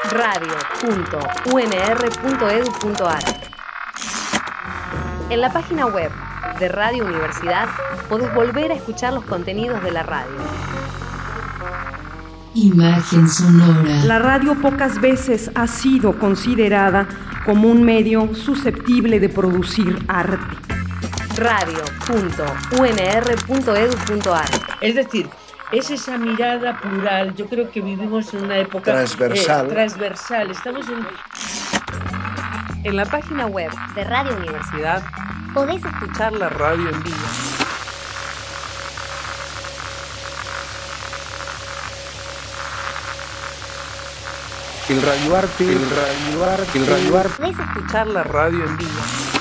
radio.unr.edu.ar. En la página web de Radio Universidad podés volver a escuchar los contenidos de la radio. Imagen sonora. La radio pocas veces ha sido considerada como un medio susceptible de producir arte. radio.unr.edu.ar. Es decir, es esa mirada plural. Yo creo que vivimos en una época transversal. Estamos en la página web de Radio Universidad podés escuchar la radio en vivo. El radioarte. Podés escuchar la radio en vivo.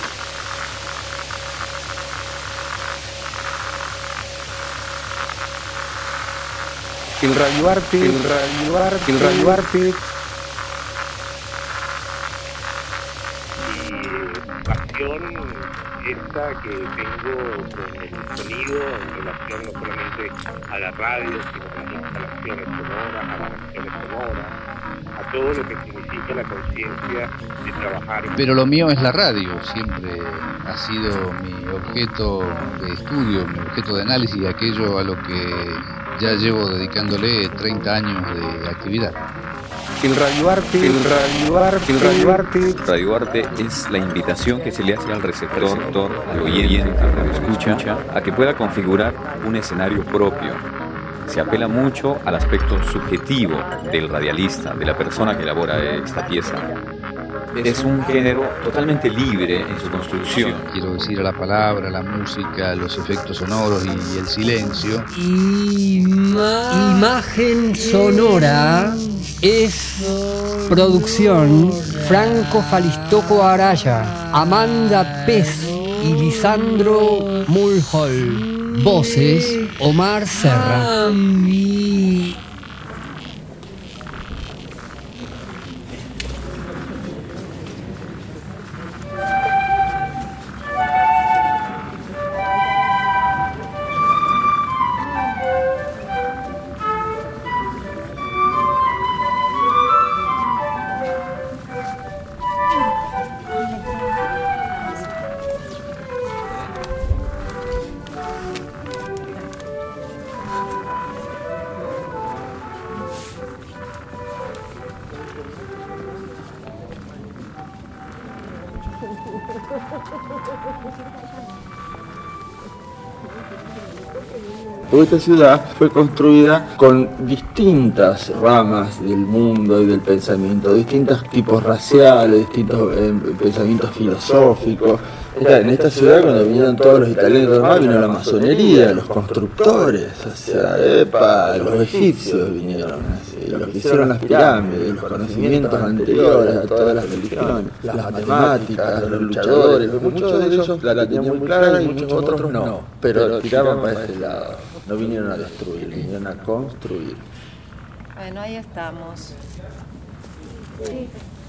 El radioarte. Pasión esta que tengo con el sonido en relación no solamente a la radio, sino a las instalaciones sonoras, a las acciones sonoras, a todo lo que significa la conciencia de trabajar. Pero lo mío es la radio, siempre ha sido mi objeto de estudio, mi objeto de análisis, y aquello a lo que ya llevo dedicándole 30 años de actividad. El radioarte. Radioarte es la invitación que se le hace al receptor, al oyente, al radioescucha, a que pueda configurar un escenario propio. Se apela mucho al aspecto subjetivo del radialista, de la persona que elabora esta pieza. Es un género totalmente libre en su construcción. Quiero decir, a la palabra, la música, los efectos sonoros y el silencio. Imagen sonora es producción Franco Falistoco Araya, Amanda Pez y Lisandro Mulhall. Voces Omar Serra. Porque esta ciudad fue construida con distintas ramas del mundo y del pensamiento, distintos tipos raciales, distintos pensamientos filosóficos. En esta ciudad, cuando vinieron todos los italianos, vino la masonería, los constructores, o sea, los egipcios vinieron, así, los que hicieron las pirámides, los conocimientos anteriores a todas las religiones, las matemáticas, los luchadores, muchos de ellos la tenían muy clara y muchos otros no, pero tiraban para ese lado, no vinieron a destruir, vinieron a construir. Bueno, ahí estamos. Sí.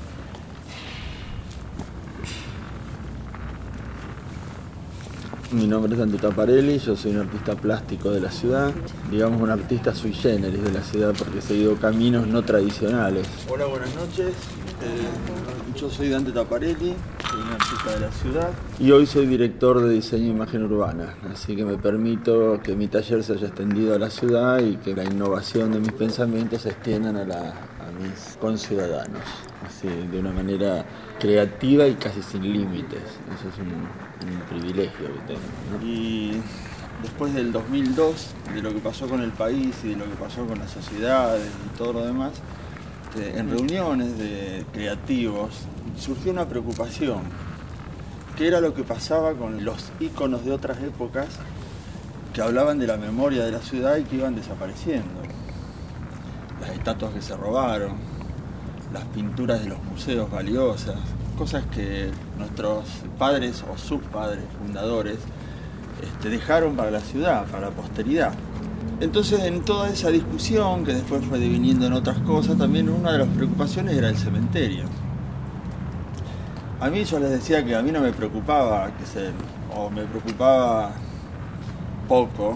Mi nombre es Dante Taparelli, yo soy un artista plástico de la ciudad, digamos un artista sui generis de la ciudad porque he seguido caminos no tradicionales. Hola, buenas noches, yo soy Dante Taparelli, soy un artista de la ciudad y hoy soy director de diseño e imagen urbana, así que me permito que mi taller se haya extendido a la ciudad y que la innovación de mis pensamientos se extiendan a mis conciudadanos, así de una manera creativa y casi sin límites. Eso es un privilegio que tengo, ¿no? Y después del 2002, de lo que pasó con el país y de lo que pasó con las sociedades y todo lo demás, en reuniones de creativos surgió una preocupación, que era lo que pasaba con los íconos de otras épocas que hablaban de la memoria de la ciudad y que iban desapareciendo. Las estatuas que se robaron, las pinturas de los museos valiosas, cosas que nuestros padres o sus padres fundadores dejaron para la ciudad, para la posteridad. Entonces, en toda esa discusión, que después fue deviniendo en otras cosas, también una de las preocupaciones era el cementerio. A mí yo les decía que a mí no me preocupaba me preocupaba poco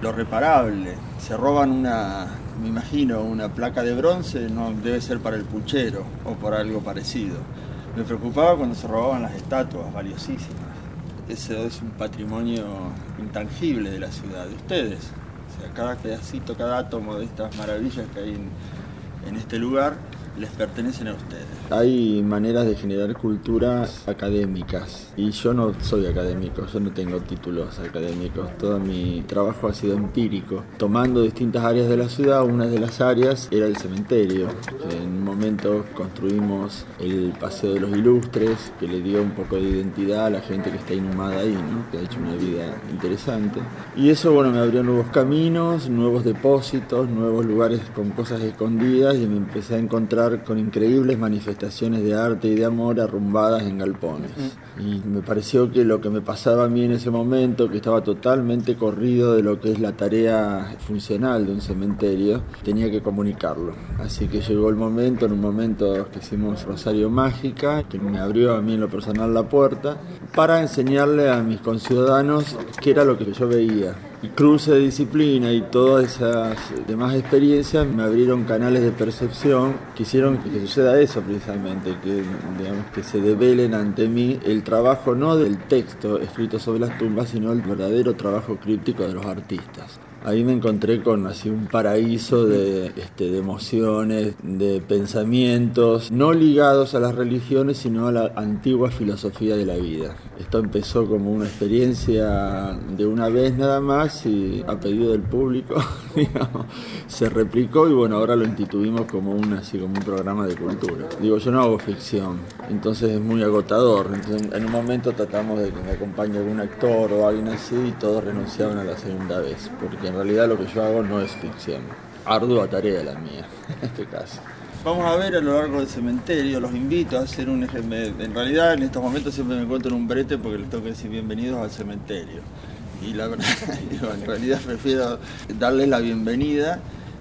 lo reparable. Se roban me imagino, una placa de bronce, no debe ser para el puchero o por algo parecido. Me preocupaba cuando se robaban las estatuas, valiosísimas. Eso es un patrimonio intangible de la ciudad, de ustedes. O sea, cada pedacito, cada átomo de estas maravillas que hay en este lugar les pertenecen a ustedes. Hay maneras de generar culturas académicas y yo no soy académico, yo no tengo títulos académicos, todo mi trabajo ha sido empírico, tomando distintas áreas de la ciudad. Una de las áreas era el cementerio, que en un momento construimos el Paseo de los Ilustres, que le dio un poco de identidad a la gente que está inhumada ahí, ¿no? Que ha hecho una vida interesante. Y eso, bueno, me abrió nuevos caminos, nuevos depósitos, nuevos lugares con cosas escondidas y me empecé a encontrar con increíbles manifestaciones de arte y de amor arrumbadas en galpones. Y me pareció que lo que me pasaba a mí en ese momento, que estaba totalmente corrido de lo que es la tarea funcional de un cementerio, tenía que comunicarlo. Así que llegó el momento, en un momento que hicimos Rosario Mágica, que me abrió a mí en lo personal la puerta, para enseñarle a mis conciudadanos qué era lo que yo veía. Y cruce de disciplina y todas esas demás experiencias me abrieron canales de percepción que hicieron que suceda eso precisamente, que, digamos, que se develen ante mí el trabajo no del texto escrito sobre las tumbas, sino el verdadero trabajo críptico de los artistas. Ahí me encontré con así un paraíso de emociones, de pensamientos, no ligados a las religiones, sino a la antigua filosofía de la vida. Esto empezó como una experiencia de una vez nada más y a pedido del público, digamos, se replicó y bueno, ahora lo instituimos como un programa de cultura. Digo, yo no hago ficción, entonces es muy agotador. Entonces, en un momento tratamos de que me acompañe algún actor o alguien así y todos renunciaban a la segunda vez, porque en realidad lo que yo hago no es ficción. Ardua tarea la mía, en este caso. Vamos a ver a lo largo del cementerio, los invito a hacer un ejemplo. En realidad en estos momentos siempre me encuentro en un brete porque les tengo que decir bienvenidos al cementerio. Y la verdad, en realidad prefiero darles la bienvenida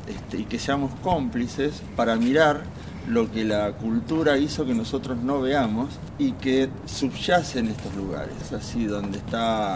y que seamos cómplices para mirar lo que la cultura hizo que nosotros no veamos y que subyace en estos lugares, así donde está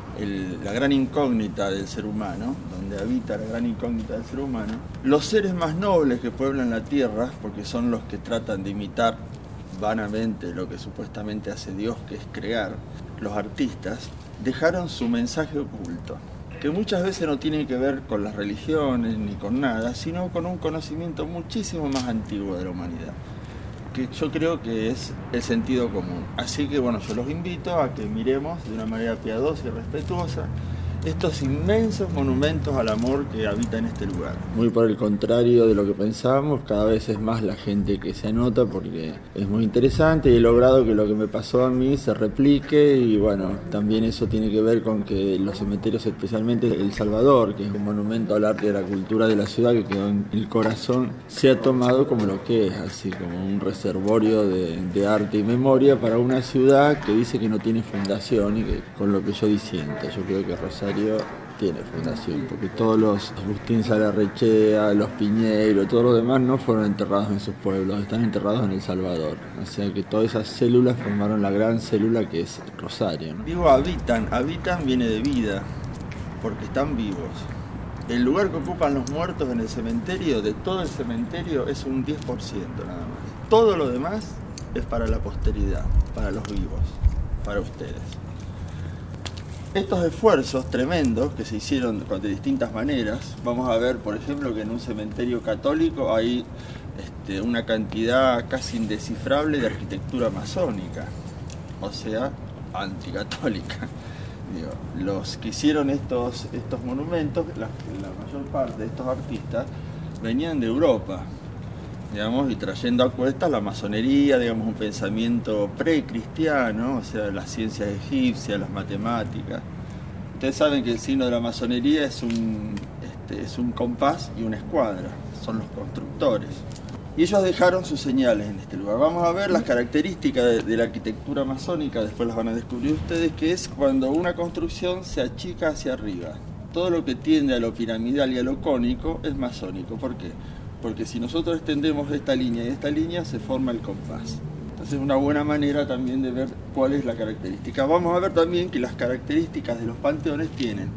la gran incógnita del ser humano, donde habita la gran incógnita del ser humano. Los seres más nobles que pueblan la tierra, porque son los que tratan de imitar vanamente lo que supuestamente hace Dios, que es crear, los artistas, dejaron su mensaje oculto, que muchas veces no tiene que ver con las religiones ni con nada, sino con un conocimiento muchísimo más antiguo de la humanidad, que yo creo que es el sentido común. Así que bueno, yo los invito a que miremos de una manera piadosa y respetuosa estos inmensos monumentos al amor que habita en este lugar. Muy por el contrario de lo que pensábamos, cada vez es más la gente que se anota porque es muy interesante y he logrado que lo que me pasó a mí se replique y bueno, también eso tiene que ver con que los cementerios, especialmente El Salvador, que es un monumento al arte y a la cultura de la ciudad que quedó en el corazón, se ha tomado como lo que es, así como un reservorio de arte y memoria para una ciudad que dice que no tiene fundación y que con lo que yo disiento, yo creo que Rosario tiene fundación, porque todos los Agustín Salarrechea, los Piñeiro, todos los demás no fueron enterrados en sus pueblos, están enterrados en El Salvador. O sea que todas esas células formaron la gran célula que es Rosario, ¿no? Digo habitan viene de vida, porque están vivos. El lugar que ocupan los muertos en el cementerio, de todo el cementerio, es un 10% nada más. Todo lo demás es para la posteridad, para los vivos, para ustedes. Estos esfuerzos tremendos que se hicieron de distintas maneras, vamos a ver, por ejemplo, que en un cementerio católico hay una cantidad casi indescifrable de arquitectura masónica, o sea, anticatólica. Digo, los que hicieron estos monumentos, la mayor parte de estos artistas, venían de Europa, digamos, y trayendo a cuestas la masonería, digamos, un pensamiento precristiano, o sea, las ciencias egipcias, las matemáticas. Ustedes saben que el signo de la masonería es un compás y una escuadra, son los constructores. Y ellos dejaron sus señales en este lugar. Vamos a ver las características de la arquitectura masónica, después las van a descubrir ustedes, que es cuando una construcción se achica hacia arriba. Todo lo que tiende a lo piramidal y a lo cónico es masónico. ¿Por qué? Porque si nosotros extendemos esta línea y esta línea, se forma el compás. Entonces es una buena manera también de ver cuál es la característica. Vamos a ver también que las características de los panteones tienen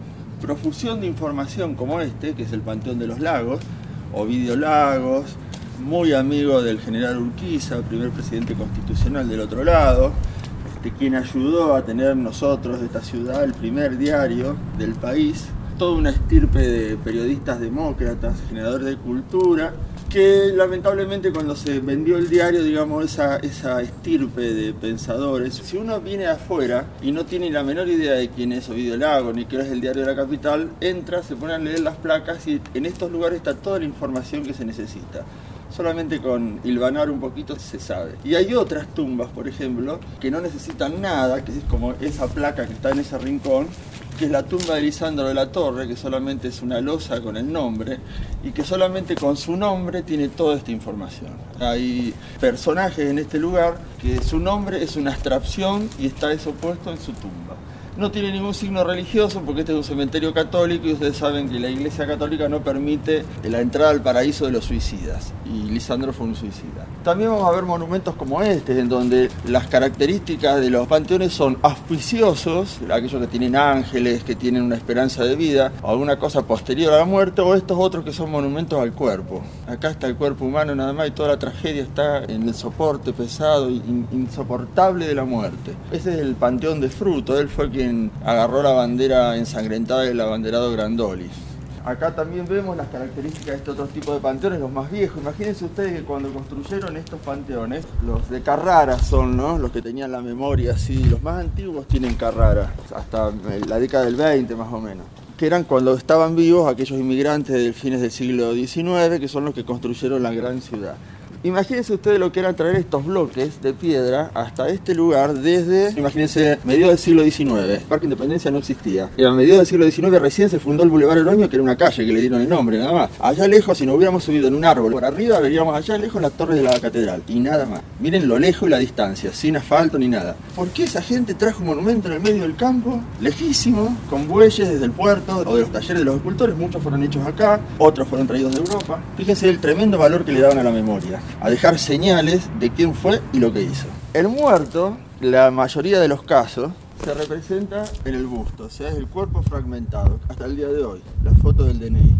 profusión de información como este, que es el Panteón de los Lagos, Ovidio Lagos, muy amigo del general Urquiza, primer presidente constitucional del otro lado, quien ayudó a tener nosotros de esta ciudad el primer diario del país, toda una estirpe de periodistas demócratas, generadores de cultura, que lamentablemente cuando se vendió el diario, digamos, esa estirpe de pensadores, si uno viene de afuera y no tiene la menor idea de quién es Ovidio Lagos ni qué es el diario de la capital, entra, se pone a leer las placas y en estos lugares está toda la información que se necesita. Solamente con hilvanar un poquito se sabe. Y hay otras tumbas, por ejemplo, que no necesitan nada, que es como esa placa que está en ese rincón, que es la tumba de Lisandro de la Torre, que solamente es una losa con el nombre, y que solamente con su nombre tiene toda esta información. Hay personajes en este lugar que su nombre es una abstracción y está eso puesto en su tumba. No tiene ningún signo religioso porque este es un cementerio católico y ustedes saben que la Iglesia Católica no permite la entrada al paraíso de los suicidas, y Lisandro fue un suicida. También vamos a ver monumentos como este, en donde las características de los panteones son auspiciosos, aquellos que tienen ángeles, que tienen una esperanza de vida, o alguna cosa posterior a la muerte, o estos otros que son monumentos al cuerpo. Acá está el cuerpo humano nada más y toda la tragedia está en el soporte pesado e insoportable de la muerte. Ese es el Panteón de Fruto, él fue quien agarró la bandera ensangrentada del abanderado Grandoli. Acá también vemos las características de este otro tipo de panteones, los más viejos. Imagínense ustedes que cuando construyeron estos panteones, los de Carrara son, ¿no?, los que tenían la memoria así, los más antiguos tienen Carrara, hasta la década del 20 más o menos, que eran cuando estaban vivos aquellos inmigrantes de fines del siglo XIX, que son los que construyeron la gran ciudad. Imagínense ustedes lo que era traer estos bloques de piedra hasta este lugar desde, imagínense, mediados del siglo XIX. El Parque Independencia no existía. Y a mediados del siglo XIX recién se fundó el Boulevard Oroño, que era una calle que le dieron el nombre, nada más. Allá lejos, si nos hubiéramos subido en un árbol por arriba, veríamos allá lejos las torres de la catedral. Y nada más. Miren lo lejos y la distancia, sin asfalto ni nada. ¿Por qué esa gente trajo un monumento en el medio del campo, lejísimo, con bueyes desde el puerto o de los talleres de los escultores? Muchos fueron hechos acá, otros fueron traídos de Europa. Fíjense el tremendo valor que le daban a la memoria, a dejar señales de quién fue y lo que hizo. El muerto, la mayoría de los casos, se representa en el busto, o sea, es el cuerpo fragmentado, hasta el día de hoy, la foto del DNI.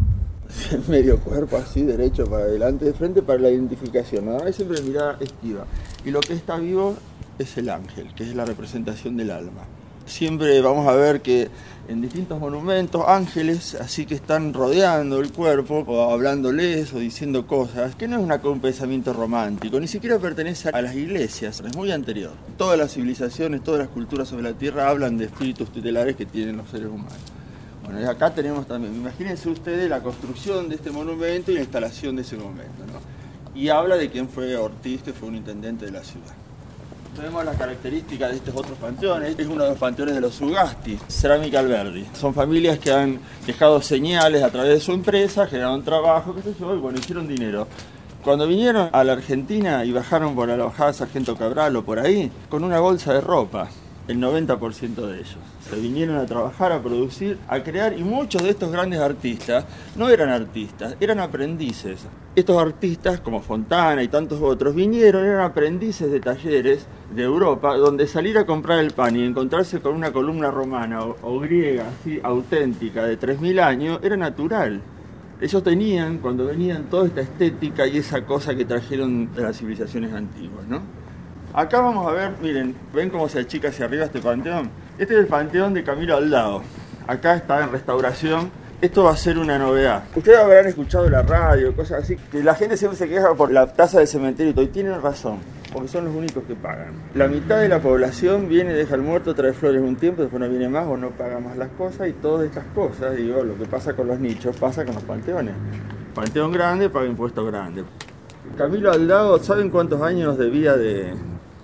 Medio cuerpo así, derecho para adelante, de frente para la identificación, nada más, siempre mirada esquiva. Y lo que está vivo es el ángel, que es la representación del alma. Siempre vamos a ver que en distintos monumentos ángeles así que están rodeando el cuerpo o hablándoles o diciendo cosas, que no es un pensamiento romántico, ni siquiera pertenece a las iglesias, es muy anterior. Todas las civilizaciones, todas las culturas sobre la tierra hablan de espíritus tutelares que tienen los seres humanos. Bueno, y acá tenemos también, imagínense ustedes la construcción de este monumento y la instalación de ese momento, ¿no? Y habla de quién fue Ortiz, que fue un intendente de la ciudad. Vemos las características de estos otros panteones. Es uno de los panteones de los Ugasti, Cerámica Alberdi. Son familias que han dejado señales a través de su empresa, generaron trabajo, qué sé yo, y bueno, hicieron dinero. Cuando vinieron a la Argentina y bajaron por la bajada Sargento Cabral o por ahí, con una bolsa de ropa, el 90% de ellos. Se vinieron a trabajar, a producir, a crear, y muchos de estos grandes artistas no eran artistas, eran aprendices. Estos artistas, como Fontana y tantos otros, vinieron, eran aprendices de talleres de Europa, donde salir a comprar el pan y encontrarse con una columna romana o griega, así, auténtica, de 3000 años, era natural. Ellos tenían, cuando venían, toda esta estética y esa cosa que trajeron de las civilizaciones antiguas, ¿no? Acá vamos a ver, miren, ¿ven cómo se achica hacia arriba este panteón? Este es el panteón de Camilo Aldao. Acá está en restauración. Esto va a ser una novedad. Ustedes habrán escuchado la radio, cosas así, que la gente siempre se queja por la tasa del cementerio y todo, y tienen razón, porque son los únicos que pagan. La mitad de la población viene, deja el muerto, trae flores un tiempo, después no viene más o no paga más las cosas, y todas estas cosas, digo, lo que pasa con los nichos, pasa con los panteones. Panteón grande paga impuestos grandes. Camilo Aldao, ¿saben cuántos años de vida de...?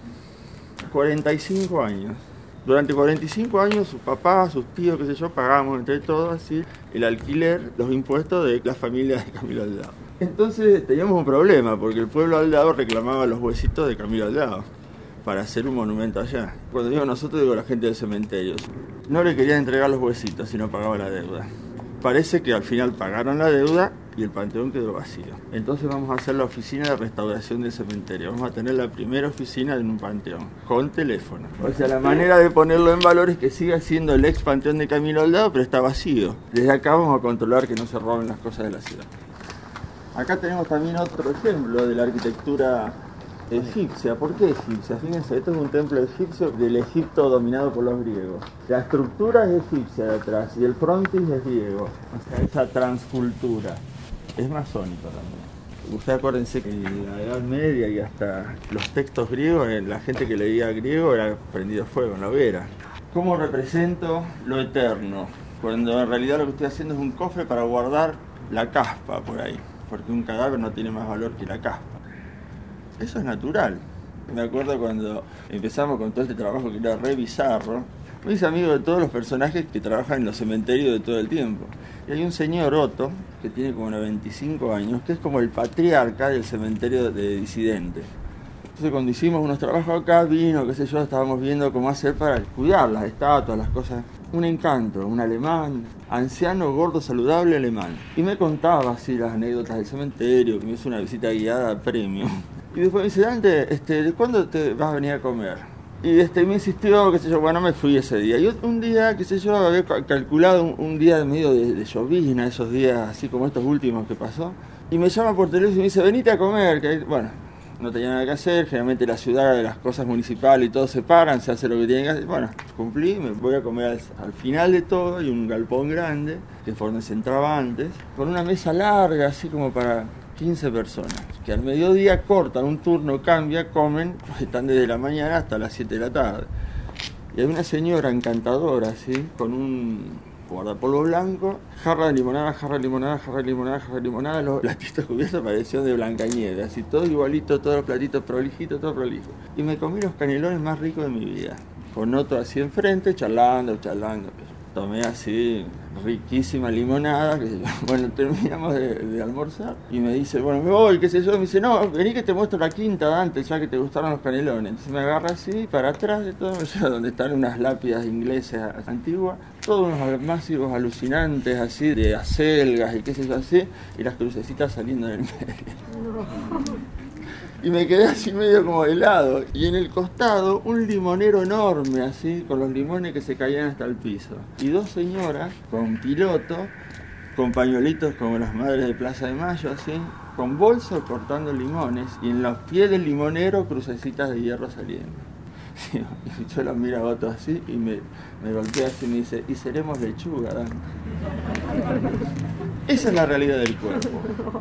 45 años. Durante 45 años sus papás, sus tíos, qué sé yo, pagamos entre todos así el alquiler, los impuestos de la familia de Camilo Aldao. Entonces teníamos un problema porque el pueblo Aldao reclamaba los huesitos de Camilo Aldao para hacer un monumento allá. Cuando digo nosotros, digo la gente del cementerio. No le querían entregar los huesitos si no pagaba la deuda. Parece que al final pagaron la deuda y el panteón quedó vacío. Entonces vamos a hacer la oficina de restauración del cementerio. Vamos a tener la primera oficina en un panteón, con teléfono. O sea, la manera de ponerlo en valor es que siga siendo el ex panteón de Camilo Aldao, pero está vacío. Desde acá vamos a controlar que no se roben las cosas de la ciudad. Acá tenemos también otro ejemplo de la arquitectura egipcia. ¿Por qué egipcia? Fíjense, esto es un templo egipcio del Egipto dominado por los griegos. La estructura es egipcia de atrás y el frontis es griego. O sea, esa transcultura es masónico también. Ustedes acuérdense que en la Edad Media y hasta los textos griegos, la gente que leía griego era prendido fuego en la hoguera. ¿Cómo represento lo eterno? Cuando en realidad lo que estoy haciendo es un cofre para guardar la caspa por ahí, porque un cadáver no tiene más valor que la caspa. Eso es natural. Me acuerdo cuando empezamos con todo este trabajo que era re bizarro, me hice amigo de todos los personajes que trabajan en los cementerios de todo el tiempo. Y hay un señor Otto, que tiene como 95 años, que es como el patriarca del cementerio de disidentes. Entonces cuando hicimos unos trabajos acá, vino, qué sé yo, estábamos viendo cómo hacer para cuidar las estatuas, las cosas. Un encanto, un alemán, anciano, gordo, saludable alemán. Y me contaba así las anécdotas del cementerio, que me hizo una visita guiada a premio. Y después me dice, Dante, ¿cuándo te vas a venir a comer? Y me insistió, qué sé yo, bueno, me fui ese día. Y un día, qué sé yo, había calculado un día medio de llovizna, esos días así como estos últimos que pasó. Y me llama por teléfono y me dice, venite a comer, que bueno, no tenía nada que hacer, generalmente la ciudad, las cosas municipales y todo se paran, se hace lo que tienen que hacer. Bueno, cumplí, me voy a comer al final de todo, hay un galpón grande, que fue donde se entraba antes, con una mesa larga, así como para 15 personas, que al mediodía cortan un turno, cambia, comen, pues están desde la mañana hasta las 7 de la tarde. Y hay una señora encantadora, así, con un guardapolvo blanco, jarra de limonada, jarra de limonada, jarra de limonada, jarra de limonada, los platitos cubiertos parecían de Blancanieves, así todo igualito, todos los platitos prolijitos, todo prolijo. Y me comí los canelones más ricos de mi vida, con Otto así enfrente, charlando. Tomé así riquísima limonada, que bueno, terminamos de almorzar y me dice, bueno, me voy, qué sé yo, me dice, no, vení que te muestro la quinta, Dante, ya que te gustaron los canelones. Entonces me agarra así, para atrás de todo, donde están unas lápidas inglesas antiguas, todos unos masivos alucinantes así, de acelgas y qué sé yo así, y las crucecitas saliendo del medio. Y me quedé así medio como helado. Y en el costado un limonero enorme así, con los limones que se caían hasta el piso. Y dos señoras con piloto, con pañuelitos como las madres de Plaza de Mayo así, con bolsos cortando limones. Y en los pies del limonero crucecitas de hierro saliendo. Y yo la miro a Otto así y me golpea así y me dice, y seremos lechuga, Dante. Esa es la realidad del cuerpo.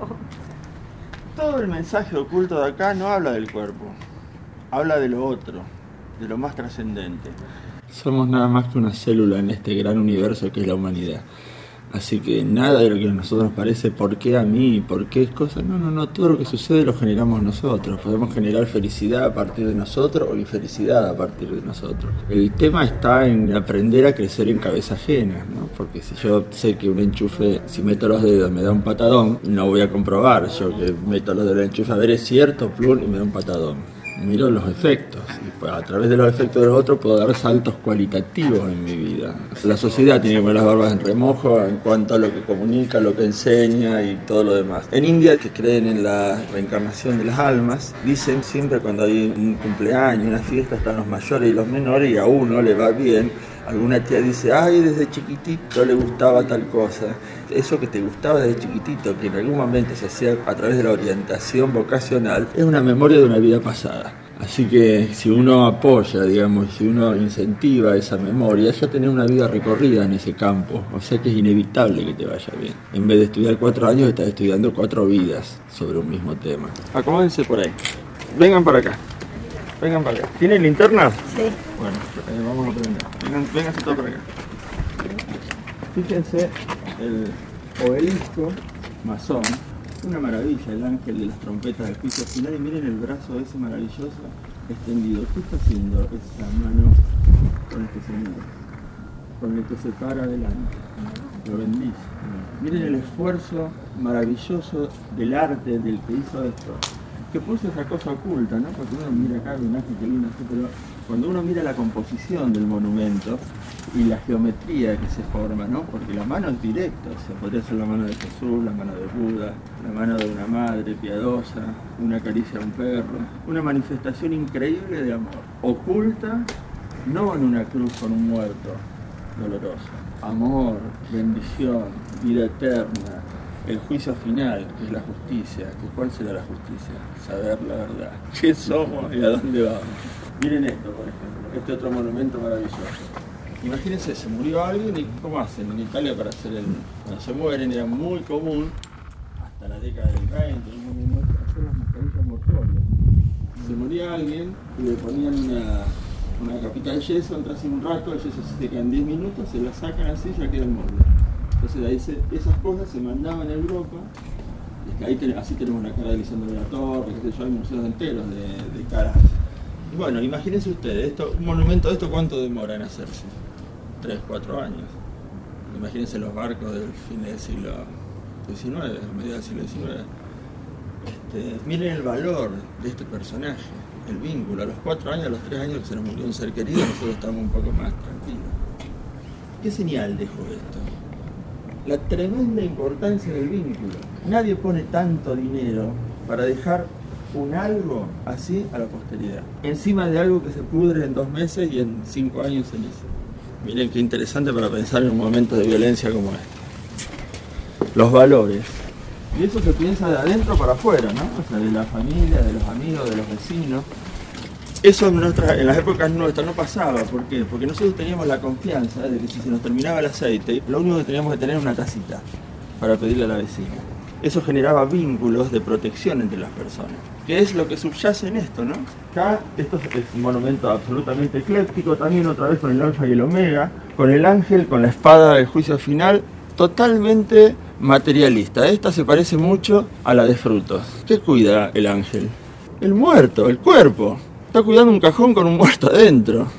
Todo el mensaje oculto de acá no habla del cuerpo, habla de lo otro, de lo más trascendente. Somos nada más que una célula en este gran universo que es la humanidad. Así que nada de lo que a nosotros nos parece, ¿por qué a mí? ¿Por qué es cosa? No, todo lo que sucede lo generamos nosotros. Podemos generar felicidad a partir de nosotros o infelicidad a partir de nosotros. El tema está en aprender a crecer en cabeza ajena, ¿no? Porque si yo sé que un enchufe, si meto los dedos me da un patadón, no voy a comprobar yo que meto los dedos del enchufe, a ver, es cierto, plum, y me da un patadón. Miro los efectos y a través de los efectos de los otros puedo dar saltos cualitativos en mi vida. La sociedad tiene que poner las barbas en remojo en cuanto a lo que comunica, lo que enseña y todo lo demás. En India, que creen en la reencarnación de las almas, dicen siempre cuando hay un cumpleaños, una fiesta, están los mayores y los menores y a uno le va bien. Alguna tía dice, ay, desde chiquitito le gustaba tal cosa. Eso que te gustaba desde chiquitito, que en algún momento se hacía a través de la orientación vocacional, es una memoria de una vida pasada. Así que si uno apoya, digamos, si uno incentiva esa memoria, ya tenés una vida recorrida en ese campo. O sea que es inevitable que te vaya bien. En vez de estudiar 4 años, estás estudiando 4 vidas sobre un mismo tema. Acomódense por ahí. Vengan para acá. Vengan para acá. ¿Tienen linterna? Sí. Bueno, vamos a prender. Vénganse todos para acá. Fíjense el obelisco masón. Una maravilla, el ángel de las trompetas del juicio final. Y miren el brazo ese maravilloso extendido. ¿Qué está haciendo esa mano con este señor? Con el que se para adelante. Lo bendice. Miren el esfuerzo maravilloso del arte del que hizo esto. Que puso esa cosa oculta, ¿no? Porque uno mira acá, un ángel que lindo así, pero Cuando uno mira la composición del monumento y la geometría que se forma, ¿no? Porque la mano es directa, o sea, podría ser la mano de Jesús, la mano de Buda, la mano de una madre piadosa, una caricia a un perro, una manifestación increíble de amor, oculta no en una cruz con un muerto doloroso. Amor, bendición, vida eterna, el juicio final, que es la justicia. ¿Cuál será la justicia? Saber la verdad. ¿Qué somos y a dónde vamos? Miren esto, por ejemplo, este otro monumento maravilloso. Imagínense, se murió alguien y ¿cómo hacen en Italia para hacer el... Cuando se mueren era muy común, hasta la década del 20, hacer las mascarillas mortuorias. Se moría alguien y le ponían una capita de yeso, entras en un rato, el yeso se seca en 10 minutos, se la sacan así y ya queda el molde. Entonces de ahí esas cosas se mandaban a Europa, y ahí así tenemos una cara de Lisandro de la Torre, qué sé yo, hay museos enteros de caras. Y bueno, imagínense ustedes, un monumento de esto, ¿cuánto demora en hacerse? 3, 4 años. Imagínense los barcos del fin del siglo XIX, a mediados del siglo XIX. Miren el valor de este personaje, el vínculo. A los 4 años, a los 3 años que se nos murió un ser querido, nosotros estamos un poco más tranquilos. ¿Qué señal dejó esto? La tremenda importancia del vínculo. Nadie pone tanto dinero para dejar un algo así a la posteridad, encima de algo que se pudre en 2 meses y en 5 años en eso. Miren qué interesante para pensar en un momento de violencia como este. Los valores. Y eso se piensa de adentro para afuera, ¿no? O sea, de la familia, de los amigos, de los vecinos. Eso en las épocas nuestras no pasaba. ¿Por qué? Porque nosotros teníamos la confianza de que si se nos terminaba el aceite, lo único que teníamos que tener era una tacita para pedirle a la vecina. Eso generaba vínculos de protección entre las personas, que es lo que subyace en esto, ¿no? Acá, esto es un monumento absolutamente ecléctico, también otra vez con el alfa y el omega, con el ángel, con la espada del juicio final, totalmente materialista. Esta se parece mucho a la de Frutos. ¿Qué cuida el ángel? El muerto, el cuerpo. Está cuidando un cajón con un muerto adentro.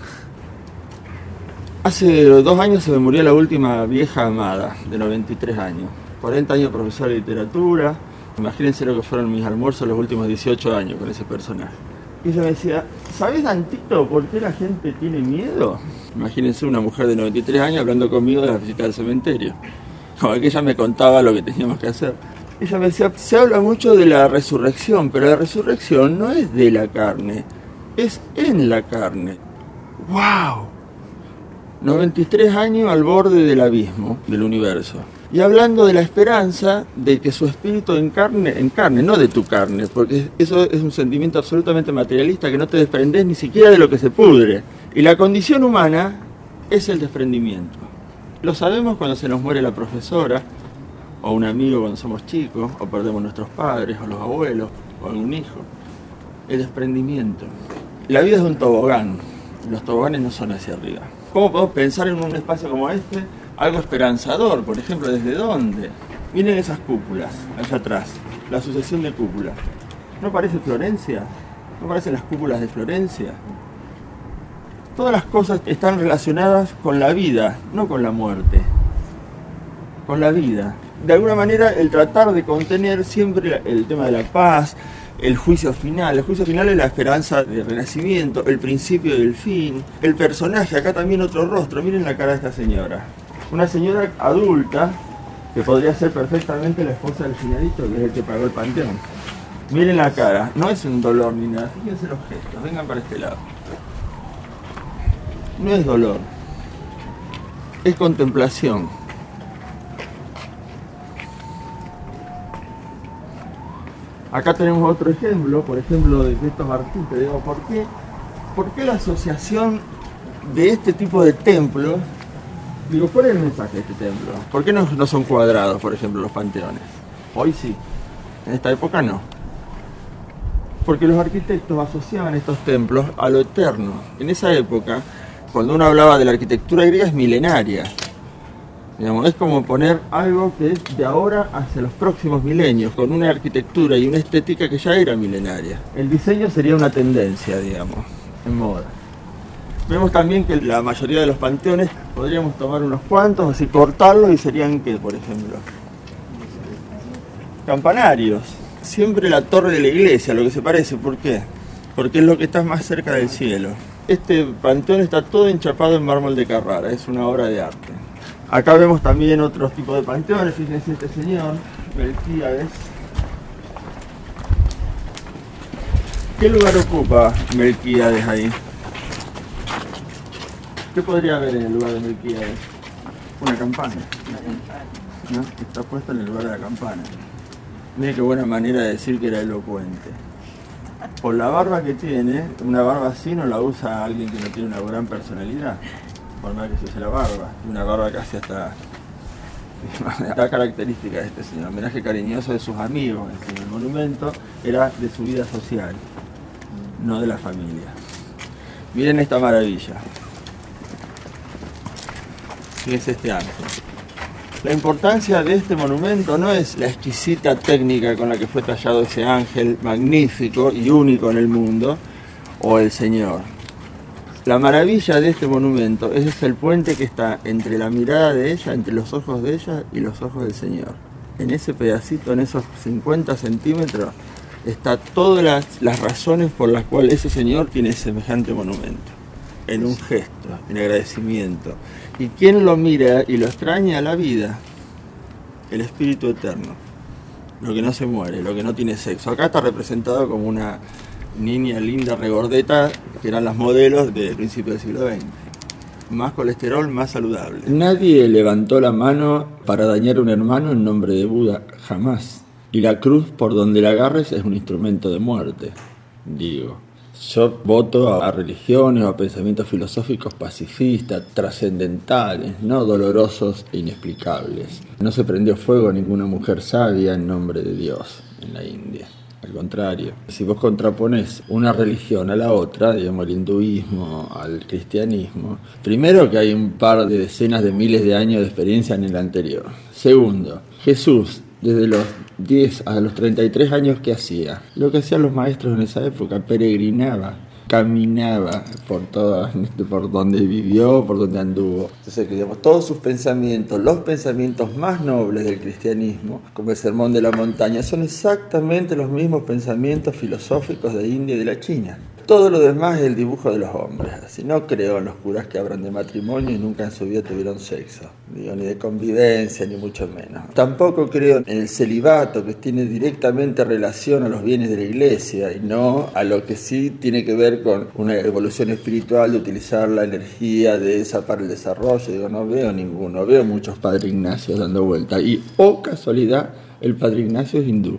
Hace 2 años se me murió la última vieja amada, de 93 años. 40 años profesor de literatura. Imagínense lo que fueron mis almuerzos los últimos 18 años con ese personaje. Y ella me decía, ¿sabés, Antito, por qué la gente tiene miedo? Imagínense una mujer de 93 años hablando conmigo de la visita al cementerio. Como que ella me contaba lo que teníamos que hacer. Ella me decía, se habla mucho de la resurrección, pero la resurrección no es de la carne, es en la carne. ¡Wow! 93 años al borde del abismo del universo. Y hablando de la esperanza de que su espíritu encarne, no de tu carne, porque eso es un sentimiento absolutamente materialista que no te desprendes ni siquiera de lo que se pudre. Y la condición humana es el desprendimiento. Lo sabemos cuando se nos muere la profesora, o un amigo cuando somos chicos, o perdemos nuestros padres, o los abuelos, o algún hijo. El desprendimiento. La vida es un tobogán, los toboganes no son hacia arriba. ¿Cómo podemos pensar en un espacio como este algo esperanzador? Por ejemplo, ¿desde dónde? Miren esas cúpulas, allá atrás, la sucesión de cúpulas. ¿No parece Florencia? ¿No parecen las cúpulas de Florencia? Todas las cosas están relacionadas con la vida, no con la muerte. Con la vida. De alguna manera, el tratar de contener siempre el tema de la paz, el juicio final. El juicio final es la esperanza de renacimiento, el principio y el fin. El personaje, acá también otro rostro. Miren la cara de esta señora. Una señora adulta, que podría ser perfectamente la esposa del finadito, que es el que pagó el panteón. Miren la cara, no es un dolor ni nada. Fíjense los gestos, vengan para este lado. No es dolor, es contemplación. Acá tenemos otro ejemplo, por ejemplo, de estos artistas. Digo, ¿por qué la asociación de este tipo de templos? Digo, ¿cuál es el mensaje de este templo? ¿Por qué no son cuadrados, por ejemplo, los panteones? Hoy sí, en esta época no. Porque los arquitectos asociaban estos templos a lo eterno. En esa época, cuando uno hablaba de la arquitectura griega, es milenaria. Digamos, es como poner algo que es de ahora hacia los próximos milenios, con una arquitectura y una estética que ya era milenaria. El diseño sería una tendencia, digamos, en moda. Vemos también que la mayoría de los panteones podríamos tomar unos cuantos, así cortarlos y serían, ¿qué, por ejemplo? Campanarios. Siempre la torre de la iglesia, lo que se parece. ¿Por qué? Porque es lo que está más cerca del cielo. Este panteón está todo enchapado en mármol de Carrara, es una obra de arte. Acá vemos también otros tipos de panteones, fíjense este señor, Melquíades. ¿Qué lugar ocupa Melquíades ahí? ¿Qué podría haber en el lugar de Melquíades? Una campana, ¿no? Está puesta en el lugar de la campana. Mira qué buena manera de decir que era elocuente. Por la barba que tiene, una barba así no la usa alguien que no tiene una gran personalidad. Por más que se use la barba, una barba casi hasta la característica de este señor. Homenaje cariñoso de sus amigos. El monumento era de su vida social, no de la familia. Miren esta maravilla. Fíjense este ángel. La importancia de este monumento no es la exquisita técnica con la que fue tallado ese ángel magnífico y único en el mundo, o el Señor. La maravilla de este monumento es el puente que está entre la mirada de ella, entre los ojos de ella y los ojos del Señor. En ese pedacito, en esos 50 centímetros, está todas las razones por las cuales ese Señor tiene semejante monumento. En un gesto, en agradecimiento. ¿Y quién lo mira y lo extraña? La vida, el espíritu eterno, lo que no se muere, lo que no tiene sexo. Acá está representado como una niña linda, regordeta, que eran las modelos del principio del siglo XX. Más colesterol, más saludable. Nadie levantó la mano para dañar a un hermano en nombre de Buda, jamás. Y la cruz, por donde la agarres, es un instrumento de muerte, digo. Yo voto a religiones o a pensamientos filosóficos pacifistas, trascendentales, no dolorosos e inexplicables. No se prendió fuego a ninguna mujer sabia en nombre de Dios en la India. Al contrario, si vos contrapones una religión a la otra, digamos el hinduismo al cristianismo, primero que hay un par de decenas de miles de años de experiencia en el anterior. Segundo, Jesús, desde los 10 a los 33 años, ¿qué hacía? Lo que hacían los maestros en esa época, peregrinaba, caminaba por donde vivió, por donde anduvo. Entonces, digamos, todos sus pensamientos, los pensamientos más nobles del cristianismo, como el Sermón de la Montaña, son exactamente los mismos pensamientos filosóficos de India y de la China. Todo lo demás es el dibujo de los hombres. Así no creo en los curas que hablan de matrimonio y nunca en su vida tuvieron sexo, ni de convivencia, ni mucho menos. Tampoco creo en el celibato, que tiene directamente relación a los bienes de la iglesia y no a lo que sí tiene que ver con una evolución espiritual de utilizar la energía de esa para el desarrollo. No veo ninguno, veo muchos Padre Ignacios dando vuelta. Y, casualidad, el Padre Ignacio es hindú.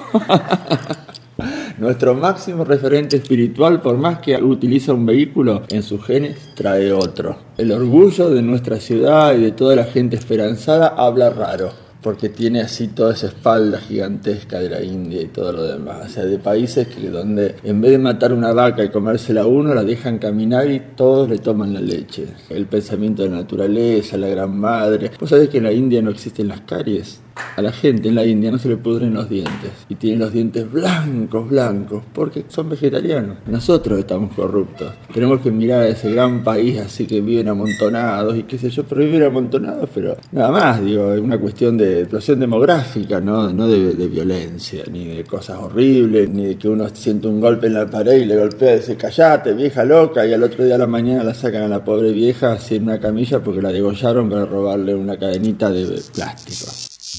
Nuestro máximo referente espiritual, por más que utiliza un vehículo, en sus genes trae otro. El orgullo de nuestra ciudad y de toda la gente esperanzada habla raro, porque tiene así toda esa espalda gigantesca de la India y todo lo demás. O sea, de países donde en vez de matar una vaca y comérsela uno, la dejan caminar y todos le toman la leche. El pensamiento de la naturaleza, la gran madre. ¿Vos sabés que en la India no existen las caries? A la gente en la India no se le pudren los dientes y tienen los dientes blancos porque son vegetarianos. Nosotros estamos corruptos. Tenemos que mirar a ese gran país así que viven amontonados y qué sé yo, pero viven amontonados, pero nada más, digo, es una cuestión de explosión demográfica, no de violencia, ni de cosas horribles, ni de que uno siente un golpe en la pared y le golpea y dice callate, vieja loca, y al otro día a la mañana la sacan a la pobre vieja así en una camilla porque la degollaron para robarle una cadenita de plástico.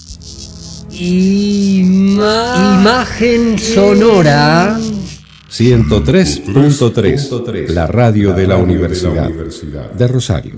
Imagen sonora 103.3, la radio de la Universidad de Rosario.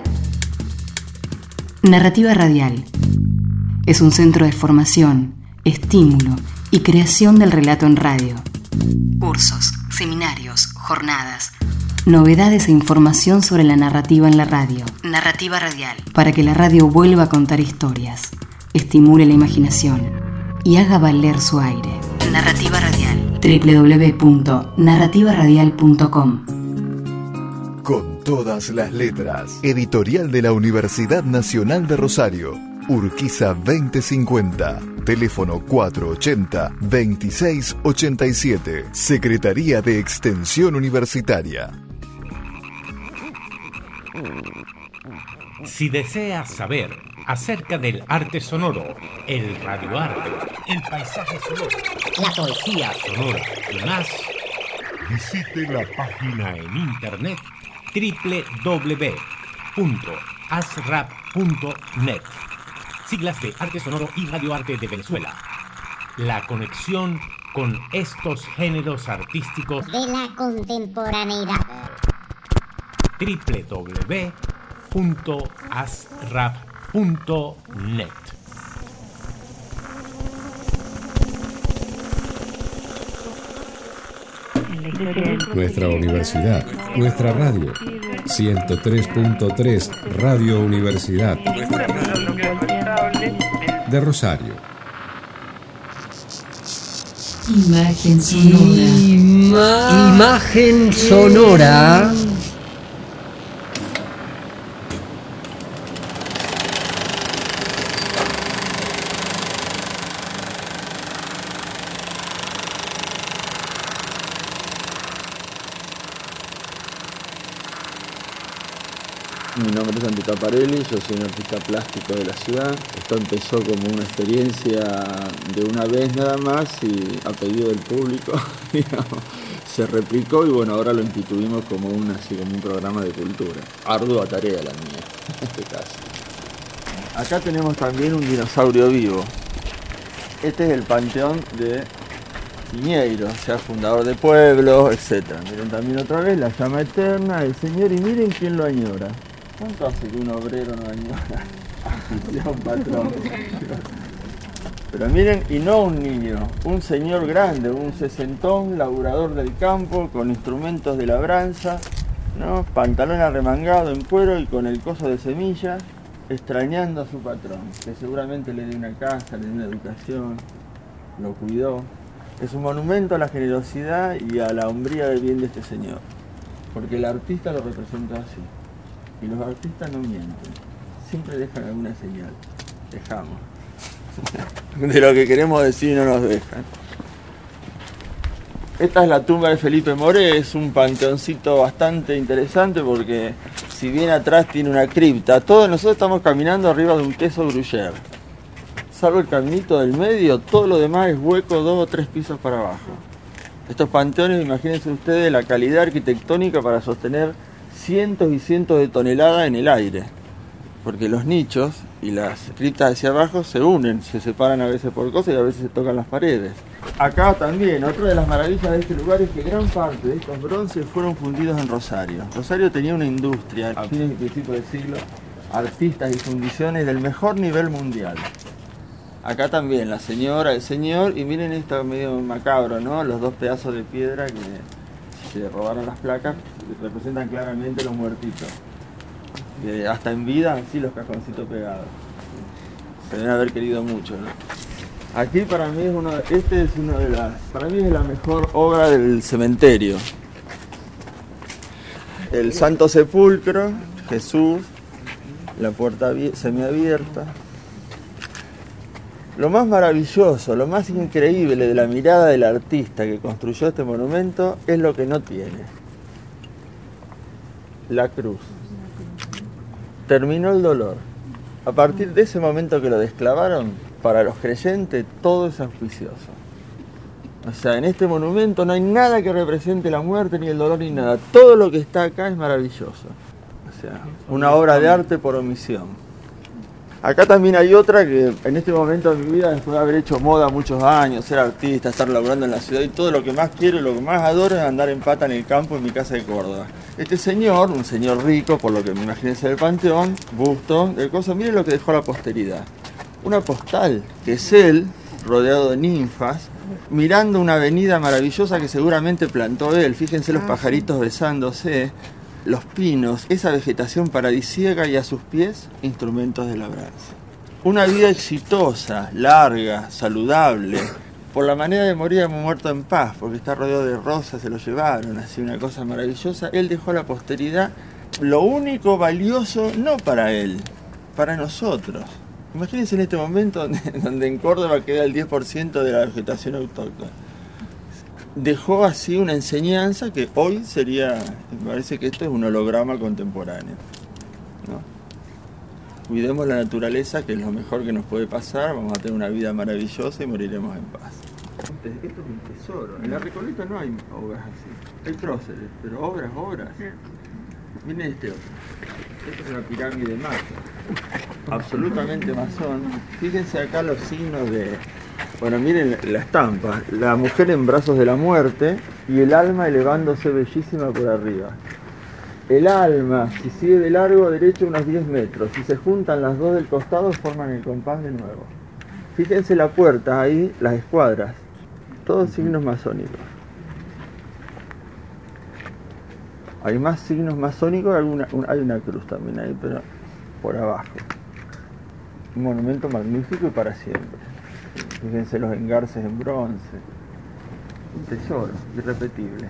Narrativa Radial es un centro de formación, estímulo y creación del relato en radio. Cursos, seminarios, jornadas, novedades e información sobre la narrativa en la radio. Narrativa Radial, para que la radio vuelva a contar historias, estimule la imaginación y haga valer su aire. Narrativa Radial. www.narrativaradial.com. Con todas las letras. Editorial de la Universidad Nacional de Rosario. Urquiza 2050. Teléfono 480-2687. Secretaría de Extensión Universitaria. Si deseas saber acerca del arte sonoro, el radioarte, el paisaje sonoro, la poesía sonora y más, Visite la página en internet www.asrap.net. Siglas de Arte Sonoro y Radioarte de Venezuela. La conexión con estos géneros artísticos de la contemporaneidad. www.asrap.net. Nuestra universidad, nuestra radio. 103.3 Radio Universidad de Rosario. Imagen sonora. Imagen sonora. Mi nombre es Dante Taparelli, yo soy un artista plástico de la ciudad. Esto empezó como una experiencia de una vez nada más y a pedido del público, digamos, se replicó y bueno, ahora lo instituimos como un programa de cultura. Ardua tarea la mía, en este caso. Acá tenemos también un dinosaurio vivo. Este es el panteón de Piñeiro, o sea, fundador de pueblos, etc. Miren también otra vez la llama eterna del Señor y miren quién lo añora. ¿Cuánto hace que un obrero no añora a un patrón? Pero miren, y no un niño, un señor grande, un sesentón, laburador del campo, con instrumentos de labranza, ¿no? Pantalón arremangado en cuero y con el coso de semillas, extrañando a su patrón, que seguramente le dio una casa, le dio una educación, lo cuidó. Es un monumento a la generosidad y a la hombría del bien de este señor, porque el artista lo representa así. Y los artistas no mienten, siempre dejan alguna señal, dejamos. De lo que queremos decir no nos dejan. Esta es la tumba de Felipe Moré, es un panteoncito bastante interesante porque si bien atrás tiene una cripta, todos nosotros estamos caminando arriba de un queso gruyère. Salvo el caminito del medio, todo lo demás es hueco 2 o 3 pisos para abajo. Estos panteones, imagínense ustedes la calidad arquitectónica para sostener cientos y cientos de toneladas en el aire, porque los nichos y las criptas hacia abajo se unen, se separan a veces por cosas y a veces se tocan las paredes. Acá también, otra de las maravillas de este lugar es que gran parte de estos bronces fueron fundidos en Rosario. Rosario tenía una industria, a fines y principios del siglo, artistas y fundiciones del mejor nivel mundial. Acá también, la señora, el señor, y miren esto medio macabro, ¿no? Los 2 pedazos de piedra que se robaron las placas, representan claramente los muertitos. Hasta en vida, así los cajoncitos pegados. Se deben haber querido mucho, ¿no? Aquí para mí es para mí es la mejor obra del cementerio. El Santo Sepulcro, Jesús, la puerta semiabierta. Lo más maravilloso, lo más increíble de la mirada del artista que construyó este monumento es lo que no tiene. La cruz. Terminó el dolor. A partir de ese momento que lo desclavaron, para los creyentes todo es auspicioso. O sea, en este monumento no hay nada que represente la muerte, ni el dolor, ni nada. Todo lo que está acá es maravilloso. O sea, una obra de arte por omisión. Acá también hay otra que en este momento de mi vida, después de haber hecho moda muchos años, ser artista, estar laburando en la ciudad y todo, lo que más quiero y lo que más adoro es andar en pata en el campo en mi casa de Córdoba. Este señor, un señor rico, por lo que me imaginé ser el panteón, busto, de cosas, miren lo que dejó la posteridad. Una postal, que es él, rodeado de ninfas, mirando una avenida maravillosa que seguramente plantó él. Fíjense los pajaritos besándose, los pinos, esa vegetación paradisíaca y a sus pies, instrumentos de labranza. Una vida exitosa, larga, saludable. Por la manera de morir hemos muerto en paz, porque está rodeado de rosas, se lo llevaron, así una cosa maravillosa. Él dejó a la posteridad lo único valioso, no para él, para nosotros. Imagínense en este momento donde en Córdoba queda el 10% de la vegetación autóctona. Dejó así una enseñanza que hoy sería, me parece que esto es un holograma contemporáneo, ¿no? Cuidemos la naturaleza, que es lo mejor que nos puede pasar, vamos a tener una vida maravillosa y moriremos en paz. esto es un tesoro. En la Recoleta no hay obras así. Hay próceres, pero obras. Miren este otro. Esta es una pirámide maya. Absolutamente masón. Fíjense acá los signos de... Bueno, miren la estampa. La mujer en brazos de la muerte y el alma elevándose bellísima por arriba. El alma, si sigue de largo a derecho unos 10 metros, si se juntan las dos del costado forman el compás de nuevo. Fíjense la puerta, ahí las escuadras, todos signos masónicos. Hay más signos masónicos, hay una cruz también ahí, pero por abajo. Un monumento magnífico y para siempre. Fíjense los engarces en bronce. Un tesoro irrepetible.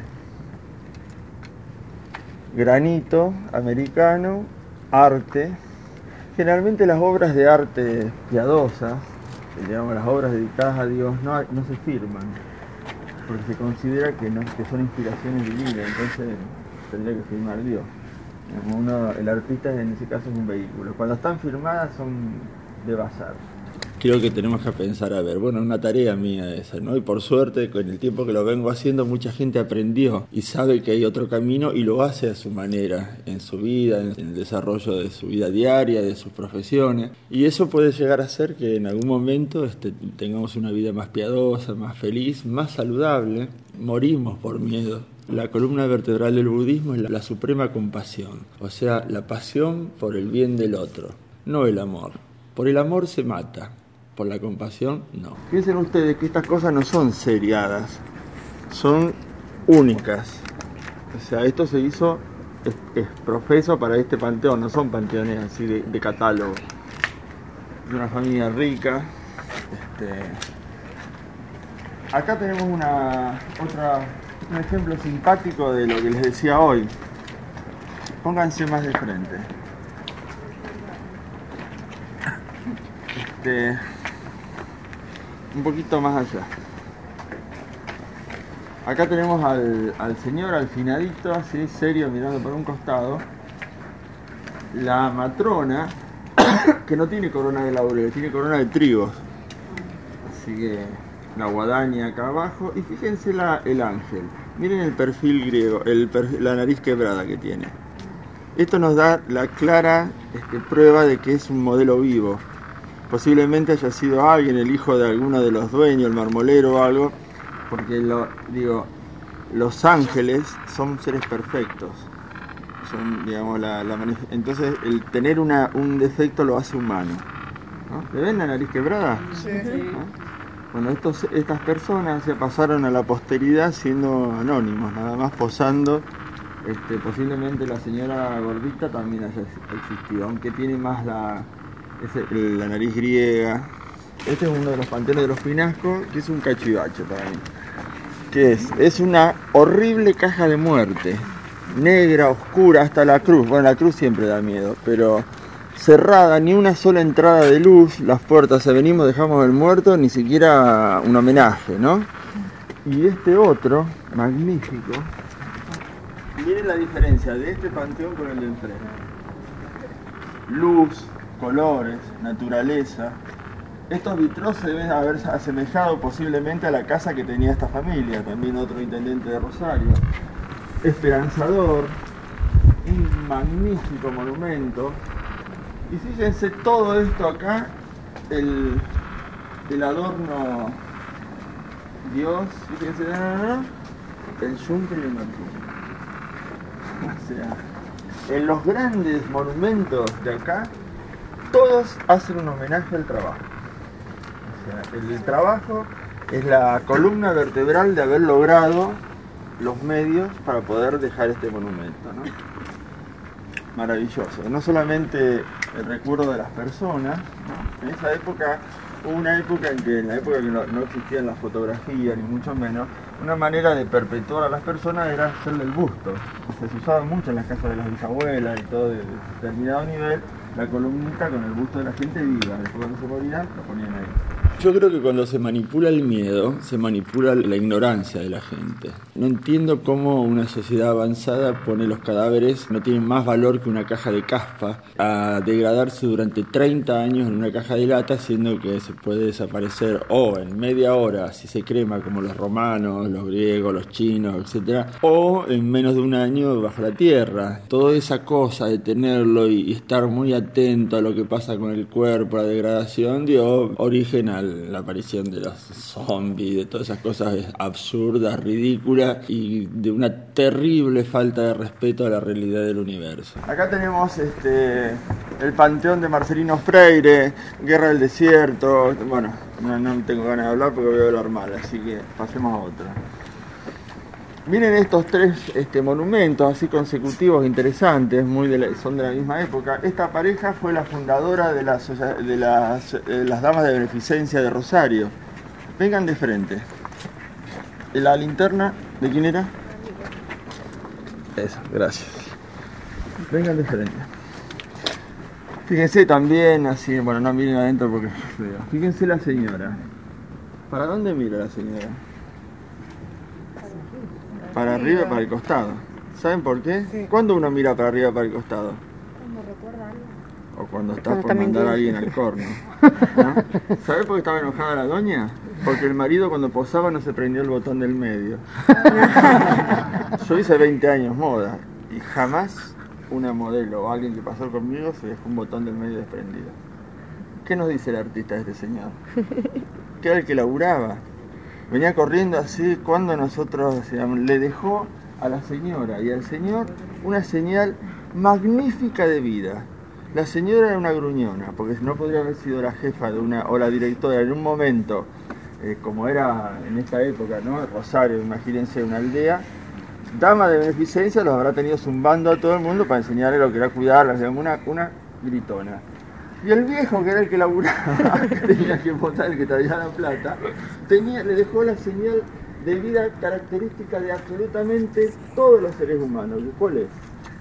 Granito americano, arte. Generalmente las obras de arte piadosas, que llamamos las obras dedicadas a Dios, no se firman, porque se considera que son inspiraciones divinas, entonces tendría que firmar Dios. El artista en ese caso es un vehículo. Cuando están firmadas son de bazar. Creo que tenemos que pensar, una tarea mía esa, ¿no? Y por suerte, con el tiempo que lo vengo haciendo, mucha gente aprendió y sabe que hay otro camino y lo hace a su manera, en su vida, en el desarrollo de su vida diaria, de sus profesiones. Y eso puede llegar a ser que en algún momento tengamos una vida más piadosa, más feliz, más saludable. Morimos por miedo. La columna vertebral del budismo es la suprema compasión, o sea, la pasión por el bien del otro, no el amor. Por el amor se mata. Por la compasión, no. Piensen ustedes que estas cosas no son seriadas, son únicas. O sea, esto se hizo es profeso para este panteón, no son panteones así de catálogo. De una familia rica. Acá tenemos un ejemplo simpático de lo que les decía hoy. Pónganse más de frente. Un poquito más allá. Acá tenemos al señor, al finadito, así serio, mirando por un costado. La matrona, que no tiene corona de laurel, tiene corona de trigos. Así que la guadaña acá abajo. Y fíjense el ángel. Miren el perfil griego, la nariz quebrada que tiene. Esto nos da la clara prueba de que es un modelo vivo. Posiblemente haya sido alguien, el hijo de alguno de los dueños, el marmolero o algo, porque los ángeles son seres perfectos. Son, digamos, entonces el tener un defecto lo hace humano, ¿no? ¿Le ven la nariz quebrada? Sí. ¿No? Bueno, estas personas se pasaron a la posteridad siendo anónimos, nada más posando. Posiblemente la señora gordita también haya existido, aunque tiene más la nariz griega. Este es uno de los panteones de los Pinascos, que es un cachivache para mí. ¿Qué es? Es una horrible caja de muerte, negra, oscura, hasta la cruz. Bueno, la cruz siempre da miedo, pero cerrada, ni una sola entrada de luz, las puertas, venimos, dejamos el muerto, ni siquiera un homenaje, ¿no? Y este otro, magnífico, miren la diferencia de este panteón con el de enfrente. Luz, colores, naturaleza. Estos vitros se deben haber asemejado posiblemente a la casa que tenía esta familia, también otro intendente de Rosario. Esperanzador, un magnífico monumento. Y fíjense todo esto acá, el adorno Dios, fíjense, el yunque y el mercurio. O sea, en los grandes monumentos de acá, todos hacen un homenaje al trabajo. O sea, el trabajo es la columna vertebral de haber logrado los medios para poder dejar este monumento, ¿no? Maravilloso. No solamente el recuerdo de las personas, ¿no? En esa época, hubo una época en la época que no existían las fotografías, ni mucho menos, una manera de perpetuar a las personas era hacerle el busto. O sea, se usaba mucho en las casas de las bisabuelas y todo de determinado nivel, la columnita con el busto de la gente viva. Después cuando se morían, lo ponían ahí. Yo creo que cuando se manipula el miedo, se manipula la ignorancia de la gente. No entiendo cómo una sociedad avanzada pone los cadáveres, no tienen más valor que una caja de caspa, a degradarse durante 30 años en una caja de lata, siendo que se puede desaparecer o en media hora, si se crema, como los romanos, los griegos, los chinos, etc., o en menos de un año bajo la tierra. Toda esa cosa de tenerlo y estar muy atento a lo que pasa con el cuerpo, la degradación, dio origen a la aparición de los zombies, de todas esas cosas absurdas, ridículas y de una terrible falta de respeto a la realidad del universo. Acá tenemos el panteón de Marcelino Freire, Guerra del Desierto. Bueno, no tengo ganas de hablar porque voy a hablar mal, así que pasemos a otro. Miren estos tres monumentos así consecutivos, interesantes, son de la misma época. Esta pareja fue la fundadora de las Damas de Beneficencia de Rosario. Vengan de frente. La linterna, ¿de quién era? Eso, gracias. Vengan de frente. Fíjense también, así, bueno, no miren adentro porque es feo. Fíjense la señora. ¿Para dónde mira la señora? Para arriba, para el costado. ¿Saben por qué? Sí. ¿Cuándo uno mira para arriba, para el costado? Cuando recuerda algo. O cuando está por mandar a alguien al corno. ¿No? ¿Sabés por qué estaba enojada la doña? Porque el marido cuando posaba no se prendió el botón del medio. Yo hice 20 años moda y jamás una modelo o alguien que pasó conmigo se dejó un botón del medio desprendido. ¿Qué nos dice el artista de este señor? Que era el que laburaba. Venía corriendo así cuando nosotros le dejó a la señora y al señor una señal magnífica de vida. La señora era una gruñona, porque no podría haber sido la jefa de o la directora en un momento, como era en esta época, ¿no? Rosario, imagínense una aldea. Dama de Beneficencia los habrá tenido zumbando a todo el mundo para enseñarle lo que era cuidarlas, una gritona. Y el viejo, que era el que laburaba, que tenía que votar, el que traía la plata, le dejó la señal de vida característica de absolutamente todos los seres humanos. ¿Cuál es?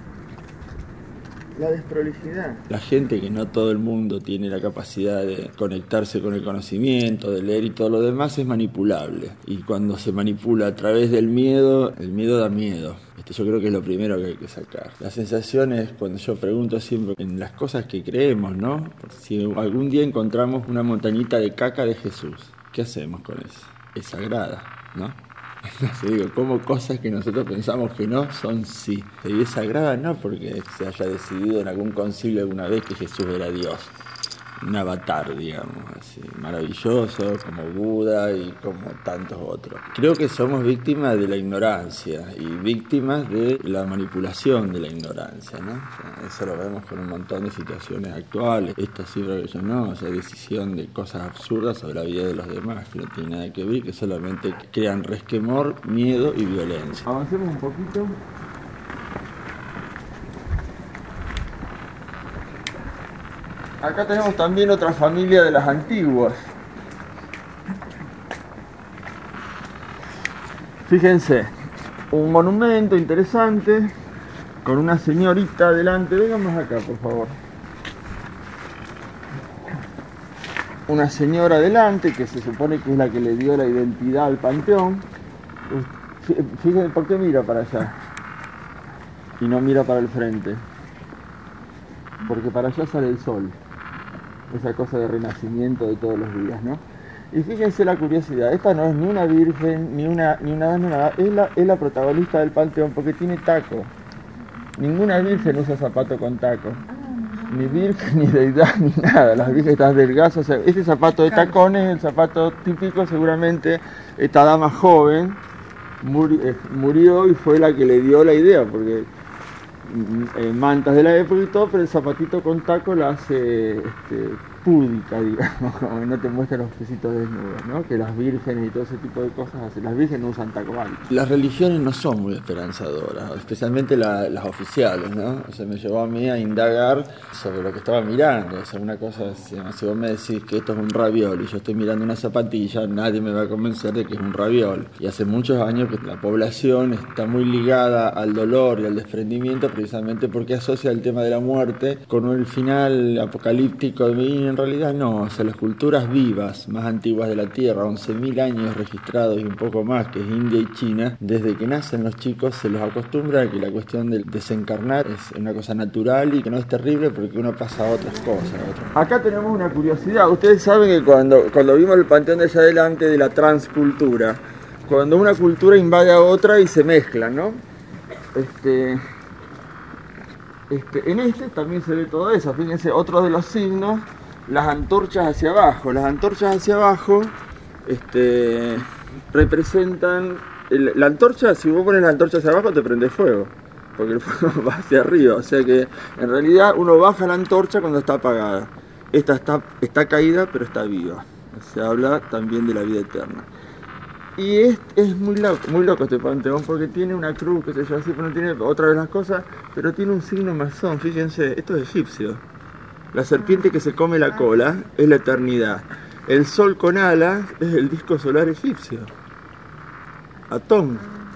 La desprolijidad. La gente, que no todo el mundo tiene la capacidad de conectarse con el conocimiento, de leer y todo lo demás, es manipulable. Y cuando se manipula a través del miedo, el miedo da miedo. Yo creo que es lo primero que hay que sacar. La sensación es, cuando yo pregunto siempre en las cosas que creemos, ¿no? Si algún día encontramos una montañita de caca de Jesús, ¿qué hacemos con eso? Es sagrada, ¿no? Entonces digo, como cosas que nosotros pensamos que no, son sí. Y es sagrada no porque se haya decidido en algún concilio alguna vez que Jesús era Dios. Un avatar, digamos, así, maravilloso, como Buda y como tantos otros. Creo que somos víctimas de la ignorancia y víctimas de la manipulación de la ignorancia, ¿no? O sea, eso lo vemos con un montón de situaciones actuales. Esta cifra que yo no, o sea, decisión de cosas absurdas sobre la vida de los demás, que no tiene nada que ver, que solamente crean resquemor, miedo y violencia. Avancemos un poquito. Acá tenemos también otra familia de las antiguas. Fíjense, un monumento interesante con una señorita adelante. Vengan más acá, por favor. Una señora adelante que se supone que es la que le dio la identidad al panteón. Fíjense, ¿por qué mira para allá? Y no mira para el frente. Porque para allá sale el sol. Esa cosa de renacimiento de todos los días, ¿no? Y fíjense la curiosidad, esta no es ni una virgen, ni una nada, es la protagonista del panteón porque tiene taco. Ninguna virgen usa zapato con taco. Ni virgen, ni deidad, ni nada. Las virgen están delgadas, o sea, este zapato de tacones es el zapato típico, seguramente esta dama joven murió y fue la que le dio la idea, porque mantas de la época y todo, pero el zapatito con taco la hace púdica, digamos, como que no te muestra los piecitos desnudos, ¿no? Que las vírgenes y todo ese tipo de cosas hacen. Las vírgenes no usan taco alto. Las religiones no son muy esperanzadoras, especialmente las oficiales, ¿no? O sea, me llevó a mí a indagar sobre lo que estaba mirando. O sea, una cosa, si vos me decís que esto es un raviol y yo estoy mirando una zapatilla, nadie me va a convencer de que es un raviol. Y hace muchos años que la población está muy ligada al dolor y al desprendimiento precisamente porque asocia el tema de la muerte con el final apocalíptico de en realidad no, o sea, las culturas vivas más antiguas de la Tierra, 11.000 años registrados y un poco más, que es India y China, desde que nacen los chicos se los acostumbra a que la cuestión del desencarnar es una cosa natural y que no es terrible porque uno pasa a otras cosas. Acá tenemos una curiosidad, ustedes saben que cuando vimos el panteón de allá adelante de la transcultura, cuando una cultura invade a otra y se mezclan, ¿no? En este también se ve todo eso, fíjense, otro de los signos, las antorchas hacia abajo. Las antorchas hacia abajo representan, la antorcha, si vos pones la antorcha hacia abajo te prende fuego, porque el fuego va hacia arriba, o sea que en realidad uno baja la antorcha cuando está apagada. Esta está caída pero está viva, se habla también de la vida eterna. Y es muy loco este panteón porque tiene una cruz, que se llama así, pero no tiene otra de las cosas, pero tiene un signo masón, fíjense, esto es egipcio. La serpiente que se come la cola es la eternidad. El sol con alas es el disco solar egipcio. Atón.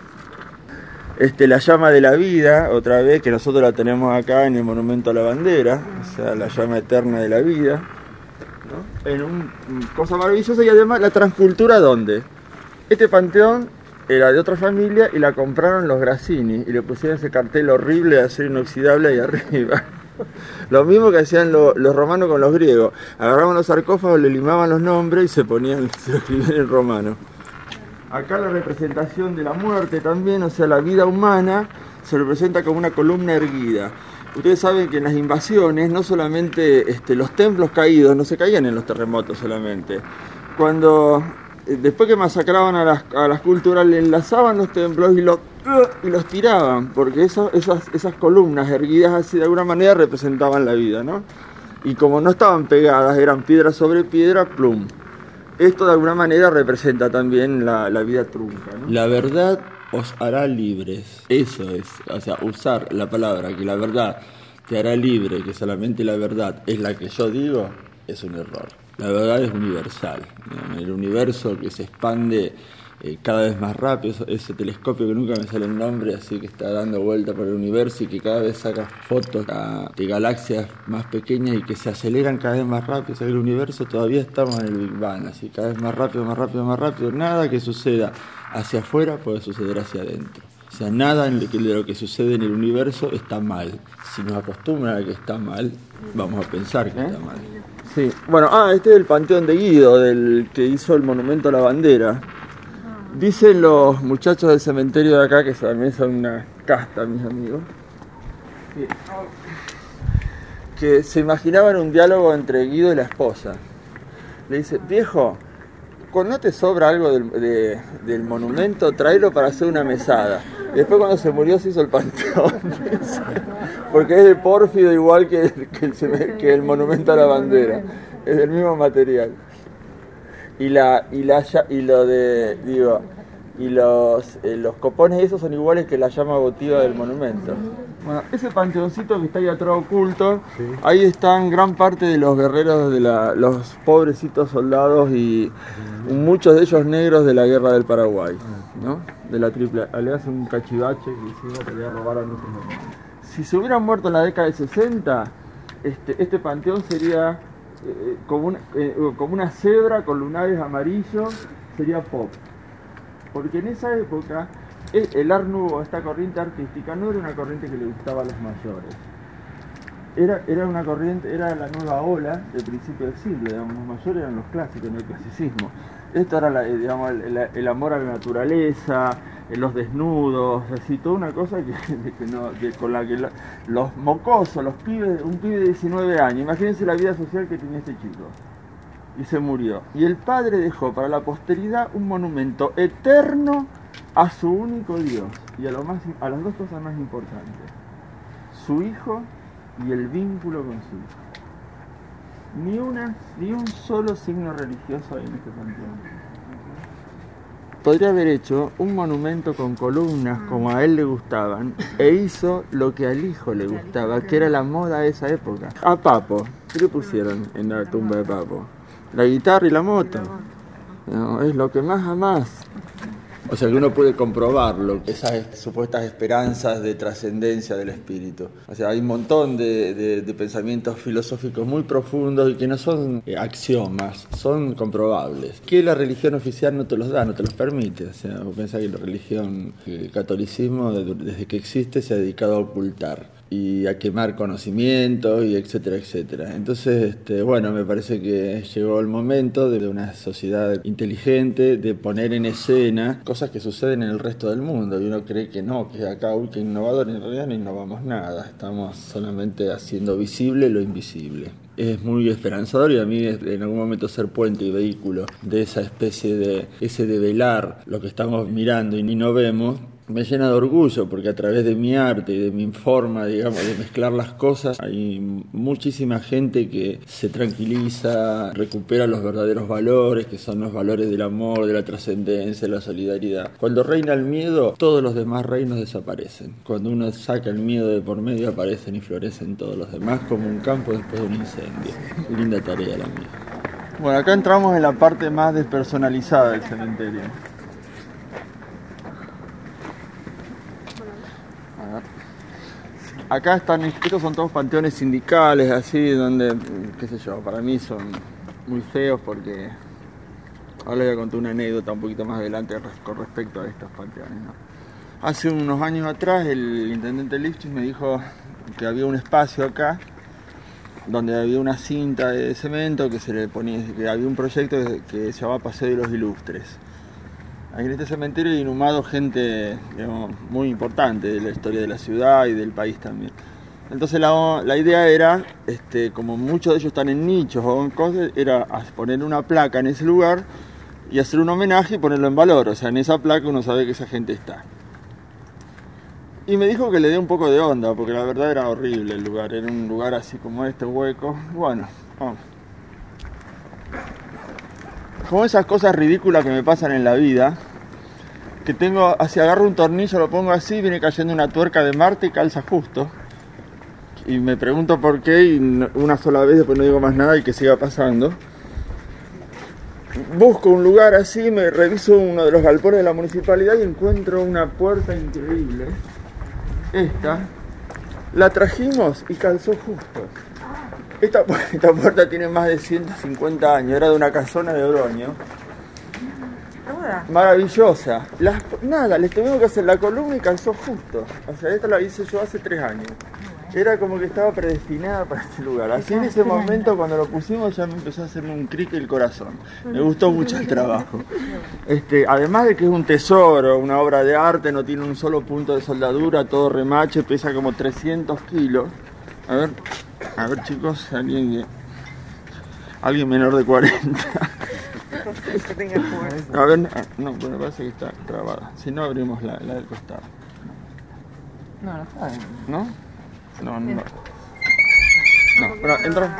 La llama de la vida, otra vez, que nosotros la tenemos acá en el monumento a la bandera, o sea, la llama eterna de la vida, ¿no? En una cosa maravillosa. Y además la transcultura, ¿dónde? Este panteón era de otra familia y la compraron los Grassini y le pusieron ese cartel horrible de acero inoxidable ahí arriba. Lo mismo que hacían los romanos con los griegos. Agarraban los sarcófagos, le limaban los nombres y se lo escribían en romano. Acá la representación de la muerte también, o sea, la vida humana se representa como una columna erguida. Ustedes saben que en las invasiones no solamente los templos caídos, no se caían en los terremotos solamente. Después que masacraban a las culturas, le enlazaban los templos y los tiraban, porque esas columnas erguidas así de alguna manera representaban la vida, ¿no? Y como no estaban pegadas, eran piedra sobre piedra, plum. Esto de alguna manera representa también la vida trunca, ¿no? La verdad os hará libres, eso es, o sea, usar la palabra que la verdad te hará libre, que solamente la verdad es la que yo digo, es un error. La verdad es universal, ¿no? El universo que se expande cada vez más rápido, ese telescopio que nunca me sale el nombre, así que está dando vuelta por el universo y que cada vez saca fotos de galaxias más pequeñas y que se aceleran cada vez más rápido. O sea que el universo todavía estamos en el Big Bang, así cada vez más rápido, más rápido, más rápido. Nada que suceda hacia afuera puede suceder hacia adentro. O sea, nada de lo que sucede en el universo está mal. Si nos acostumbran a que está mal, vamos a pensar que está mal. Sí, bueno, este es el panteón de Guido, del que hizo el monumento a la bandera. Dicen los muchachos del cementerio de acá, que también son una casta, mis amigos, que se imaginaban un diálogo entre Guido y la esposa. Le dice, viejo, cuando no te sobra algo del monumento, tráelo para hacer una mesada. Y después cuando se murió se hizo el panteón. Porque es de pórfido igual que el monumento a la bandera. Es del mismo material. Los copones esos son iguales que la llama votiva del monumento. Bueno, ese panteoncito que está ahí atrás oculto, sí. Ahí están gran parte de los guerreros de los pobrecitos soldados y muchos de ellos negros de la guerra del Paraguay, ¿no? De la Triple Alianza, un cachivache que hicimos que le robaron esos nombres. Si se hubieran muerto en la década de 60, este panteón sería como una cebra con lunares amarillos, sería pop. Porque en esa época el Art Nouveau, esta corriente artística, no era una corriente que le gustaba a los mayores. Era una corriente, era la nueva ola del principio del siglo, digamos, los mayores eran los clásicos, no el clasicismo. Esto era el amor a la naturaleza, los desnudos, así, toda una cosa con la que los mocosos, los pibes, un pibe de 19 años, imagínense la vida social que tenía este chico. Y se murió. Y el padre dejó para la posteridad un monumento eterno a su único Dios y a las dos cosas más importantes: su hijo y el vínculo con su hijo. Ni un solo signo religioso hay en este panteón. Podría haber hecho un monumento con columnas como a él le gustaban e hizo lo que al hijo le gustaba, que era la moda de esa época. A Papo, ¿qué le pusieron en la tumba de Papo? La guitarra y la moto. No, es lo que más amás. O sea que uno puede comprobarlo, esas supuestas esperanzas de trascendencia del espíritu. O sea, hay un montón de pensamientos filosóficos muy profundos y que no son axiomas, son comprobables. Que la religión oficial no te los da, no te los permite. O sea, vos pensás que la religión, el catolicismo, desde que existe, se ha dedicado a ocultar y a quemar conocimientos y etcétera, etcétera. Entonces, bueno, me parece que llegó el momento de una sociedad inteligente, de poner en escena cosas que suceden en el resto del mundo, y uno cree que no, que acá, uy, que innovador, en realidad no innovamos nada, estamos solamente haciendo visible lo invisible. Es muy esperanzador, y a mí en algún momento ser puente y vehículo de esa especie de ese develar lo que estamos mirando y ni no vemos, me llena de orgullo, porque a través de mi arte y de mi forma, digamos, de mezclar las cosas, hay muchísima gente que se tranquiliza, recupera los verdaderos valores, que son los valores del amor, de la trascendencia, de la solidaridad. Cuando reina el miedo, todos los demás reinos desaparecen. Cuando uno saca el miedo de por medio, aparecen y florecen todos los demás, como un campo después de un incendio. Linda tarea la mía. Bueno, acá entramos en la parte más despersonalizada del cementerio. Acá están, estos son todos panteones sindicales, así, donde, qué sé yo, para mí son muy feos porque... Ahora les voy a contar una anécdota un poquito más adelante con respecto a estos panteones, ¿no? Hace unos años atrás el intendente Lifchis me dijo que había un espacio acá donde había una cinta de cemento que se le ponía, que había un proyecto que se llamaba Paseo de los Ilustres. En este cementerio hay inhumado gente, digamos, muy importante de la historia de la ciudad y del país también. Entonces la idea era, como muchos de ellos están en nichos o en cosas, era poner una placa en ese lugar y hacer un homenaje y ponerlo en valor. O sea, en esa placa uno sabe que esa gente está. Y me dijo que le dé un poco de onda, porque la verdad era horrible el lugar. Era un lugar así como este, hueco. Bueno, vamos. Como esas cosas ridículas que me pasan en la vida, que tengo, así agarro un tornillo, lo pongo así, viene cayendo una tuerca de Marte y calza justo. Y me pregunto por qué, y una sola vez, después no digo más nada y que siga pasando. Busco un lugar así, me reviso uno de los galpones de la municipalidad y encuentro una puerta increíble. Esta, la trajimos y calzó justo. Esta puerta tiene más de 150 años, era de una casona de Oroño. Maravillosa. Nada, les tuvimos que hacer la columna y calzó justo. O sea, esta la hice yo hace 3 años. Era como que estaba predestinada para este lugar. Así en ese momento, cuando lo pusimos, ya me empezó a hacerme un cric el corazón. Me gustó mucho el trabajo. Además de que es un tesoro, una obra de arte, no tiene un solo punto de soldadura, todo remache, pesa como 300 kilos. A ver chicos, alguien menor de 40. A ver, no, me parece que está trabada. Si no, abrimos la del costado. No está bien. ¿No? No. No, bueno, entra.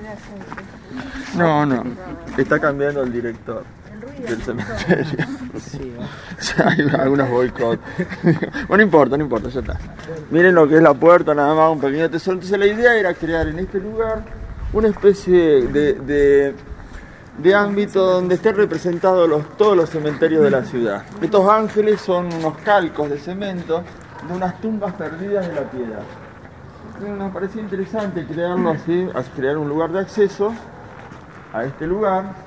No. Está cambiando el director del cementerio. O sea, hay algunos boicots. Bueno, no importa, ya está. Miren lo que es la puerta, nada más, un pequeño tesoro. Entonces la idea era crear en este lugar una especie de ámbito donde estén representados todos los cementerios de la ciudad. Estos ángeles son unos calcos de cemento de unas tumbas perdidas de la piedad. Nos parecía interesante crearlo así, crear un lugar de acceso a este lugar.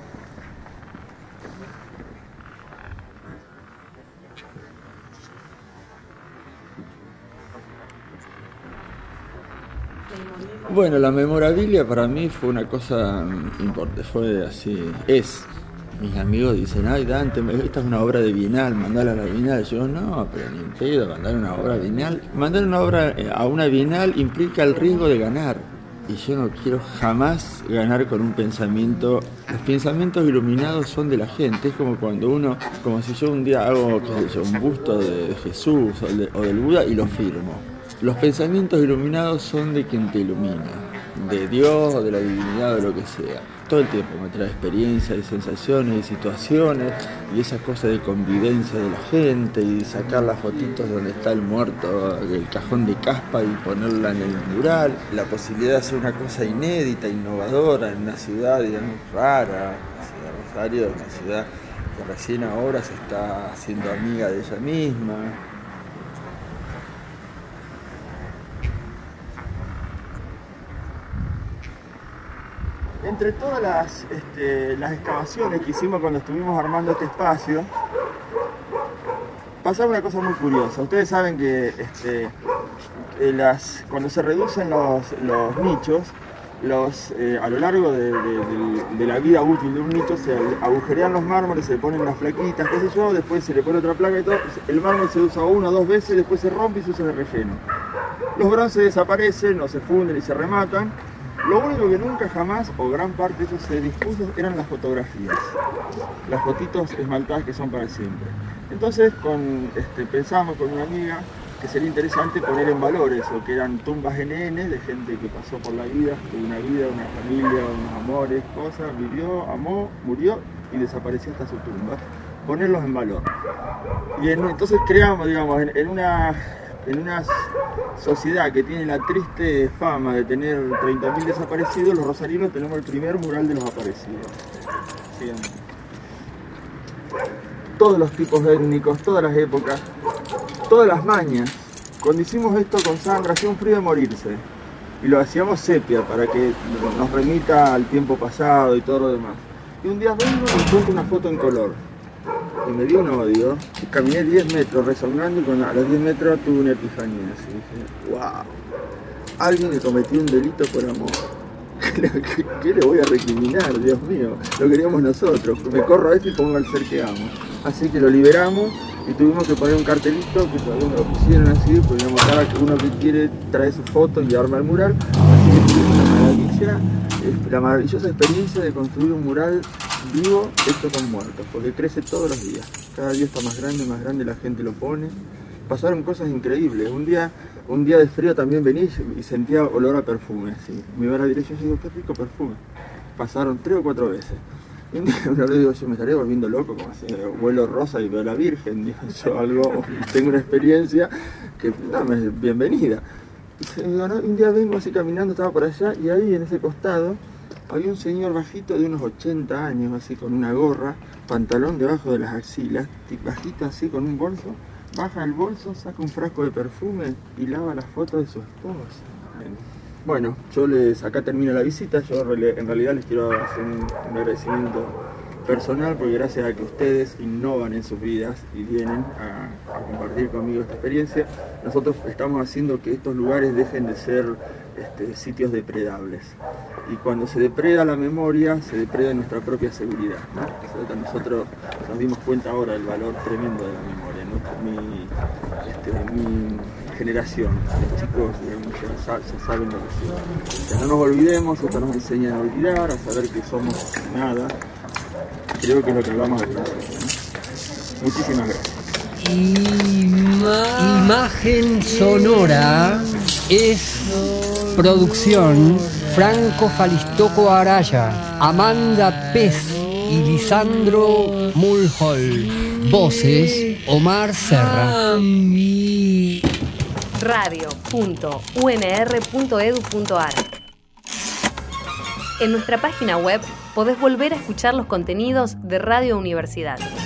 Bueno, la memorabilia para mí fue una cosa importante, fue así, mis amigos dicen, ay Dante, esta es una obra de Bienal, mandala a la Bienal. Yo, no, pero ni en pedo, mandar una obra a Bienal. Mandar una obra a una Bienal implica el riesgo de ganar. Y yo no quiero jamás ganar con un pensamiento. Los pensamientos iluminados son de la gente. Es como cuando como si yo un día hago, qué sé yo, un busto de Jesús o del Buda y lo firmo. Los pensamientos iluminados son de quien te ilumina, de Dios o de la divinidad o de lo que sea. Todo el tiempo me trae experiencias y sensaciones y situaciones y esa cosa de convivencia de la gente y sacar las fotitos donde está el muerto del cajón de caspa y ponerla en el mural. La posibilidad de hacer una cosa inédita, innovadora en una ciudad, digamos, rara. La ciudad de Rosario es una ciudad que recién ahora se está haciendo amiga de ella misma. Entre todas las excavaciones que hicimos cuando estuvimos armando este espacio, pasaba una cosa muy curiosa. Ustedes saben que cuando se reducen los nichos, a lo largo de la vida útil de un nicho se agujerean los mármoles, se le ponen las plaquitas, qué sé yo, después se le pone otra placa y todo. El mármol se usa 1 o 2 veces, después se rompe y se usa de relleno. Los bronces desaparecen, no se funden y se rematan. Lo único que nunca jamás, o gran parte de eso se dispuso, eran las fotografías. Las fotitos esmaltadas que son para siempre. Entonces pensamos con una amiga que sería interesante poner en valor eso, que eran tumbas NN de gente que pasó por la vida, tuvo una vida, una familia, unos amores, cosas, vivió, amó, murió y desapareció hasta su tumba. Ponerlos en valor. Y entonces creamos, digamos, en una sociedad que tiene la triste fama de tener 30.000 desaparecidos, los rosarinos tenemos el primer mural de los aparecidos. ¿Sí? Todos los tipos étnicos, todas las épocas, todas las mañas. Cuando hicimos esto con Sandra, hacía un frío de morirse. Y lo hacíamos sepia para que nos remita al tiempo pasado y todo lo demás. Y un día vengo y encuentro una foto en color. Y me dio un odio. Y caminé 10 metros rezongando y a los 10 metros tuve una epifanía. Así dije, wow, alguien que cometió un delito por amor. ¿Qué le voy a recriminar? Dios mío, lo queríamos nosotros. Me corro a esto y pongo al ser que amo. Así que lo liberamos y tuvimos que poner un cartelito que todavía no lo pusieron así, porque cada uno que quiere trae su foto y arma el mural. Así que tuvimos la maravillosa experiencia de construir un mural vivo hecho con muertos, porque crece todos los días. Cada día está más grande, la gente lo pone. Pasaron cosas increíbles. Un día de frío también vení y sentía olor a perfume. Así. Me iba a la dirección y digo, qué rico perfume. Pasaron 3 o 4 veces. Y un día digo, yo me estaré volviendo loco, como así, huelo rosa y veo a la Virgen. Digo, yo tengo una experiencia que, bienvenida. Y un día vengo así caminando, estaba por allá, y ahí en ese costado había un señor bajito de unos 80 años, así con una gorra, pantalón debajo de las axilas, bajito así con un bolso. Baja el bolso, saca un frasco de perfume y lava las fotos de su esposa. Bueno, acá termina la visita. Yo en realidad les quiero hacer un agradecimiento personal, porque gracias a que ustedes innovan en sus vidas y vienen a compartir conmigo esta experiencia, nosotros estamos haciendo que estos lugares dejen de ser sitios depredables. Y cuando se depreda la memoria, se depreda nuestra propia seguridad, ¿no? Nosotros nos dimos cuenta ahora del valor tremendo de la memoria, ¿no? Mi generación, los chicos, digamos, ya saben lo que es. O sea, no nos olvidemos, esto nos enseña a olvidar, a saber que somos nada. Creo que es lo que hablamos al principio, ¿no? Muchísimas gracias. Imagen sonora es producción Franco Falistoco Araya, Amanda Pez y Lisandro Mulhall. Voces Omar Serra. Radio.unr.edu.ar. En nuestra página web podés volver a escuchar los contenidos de Radio Universidad.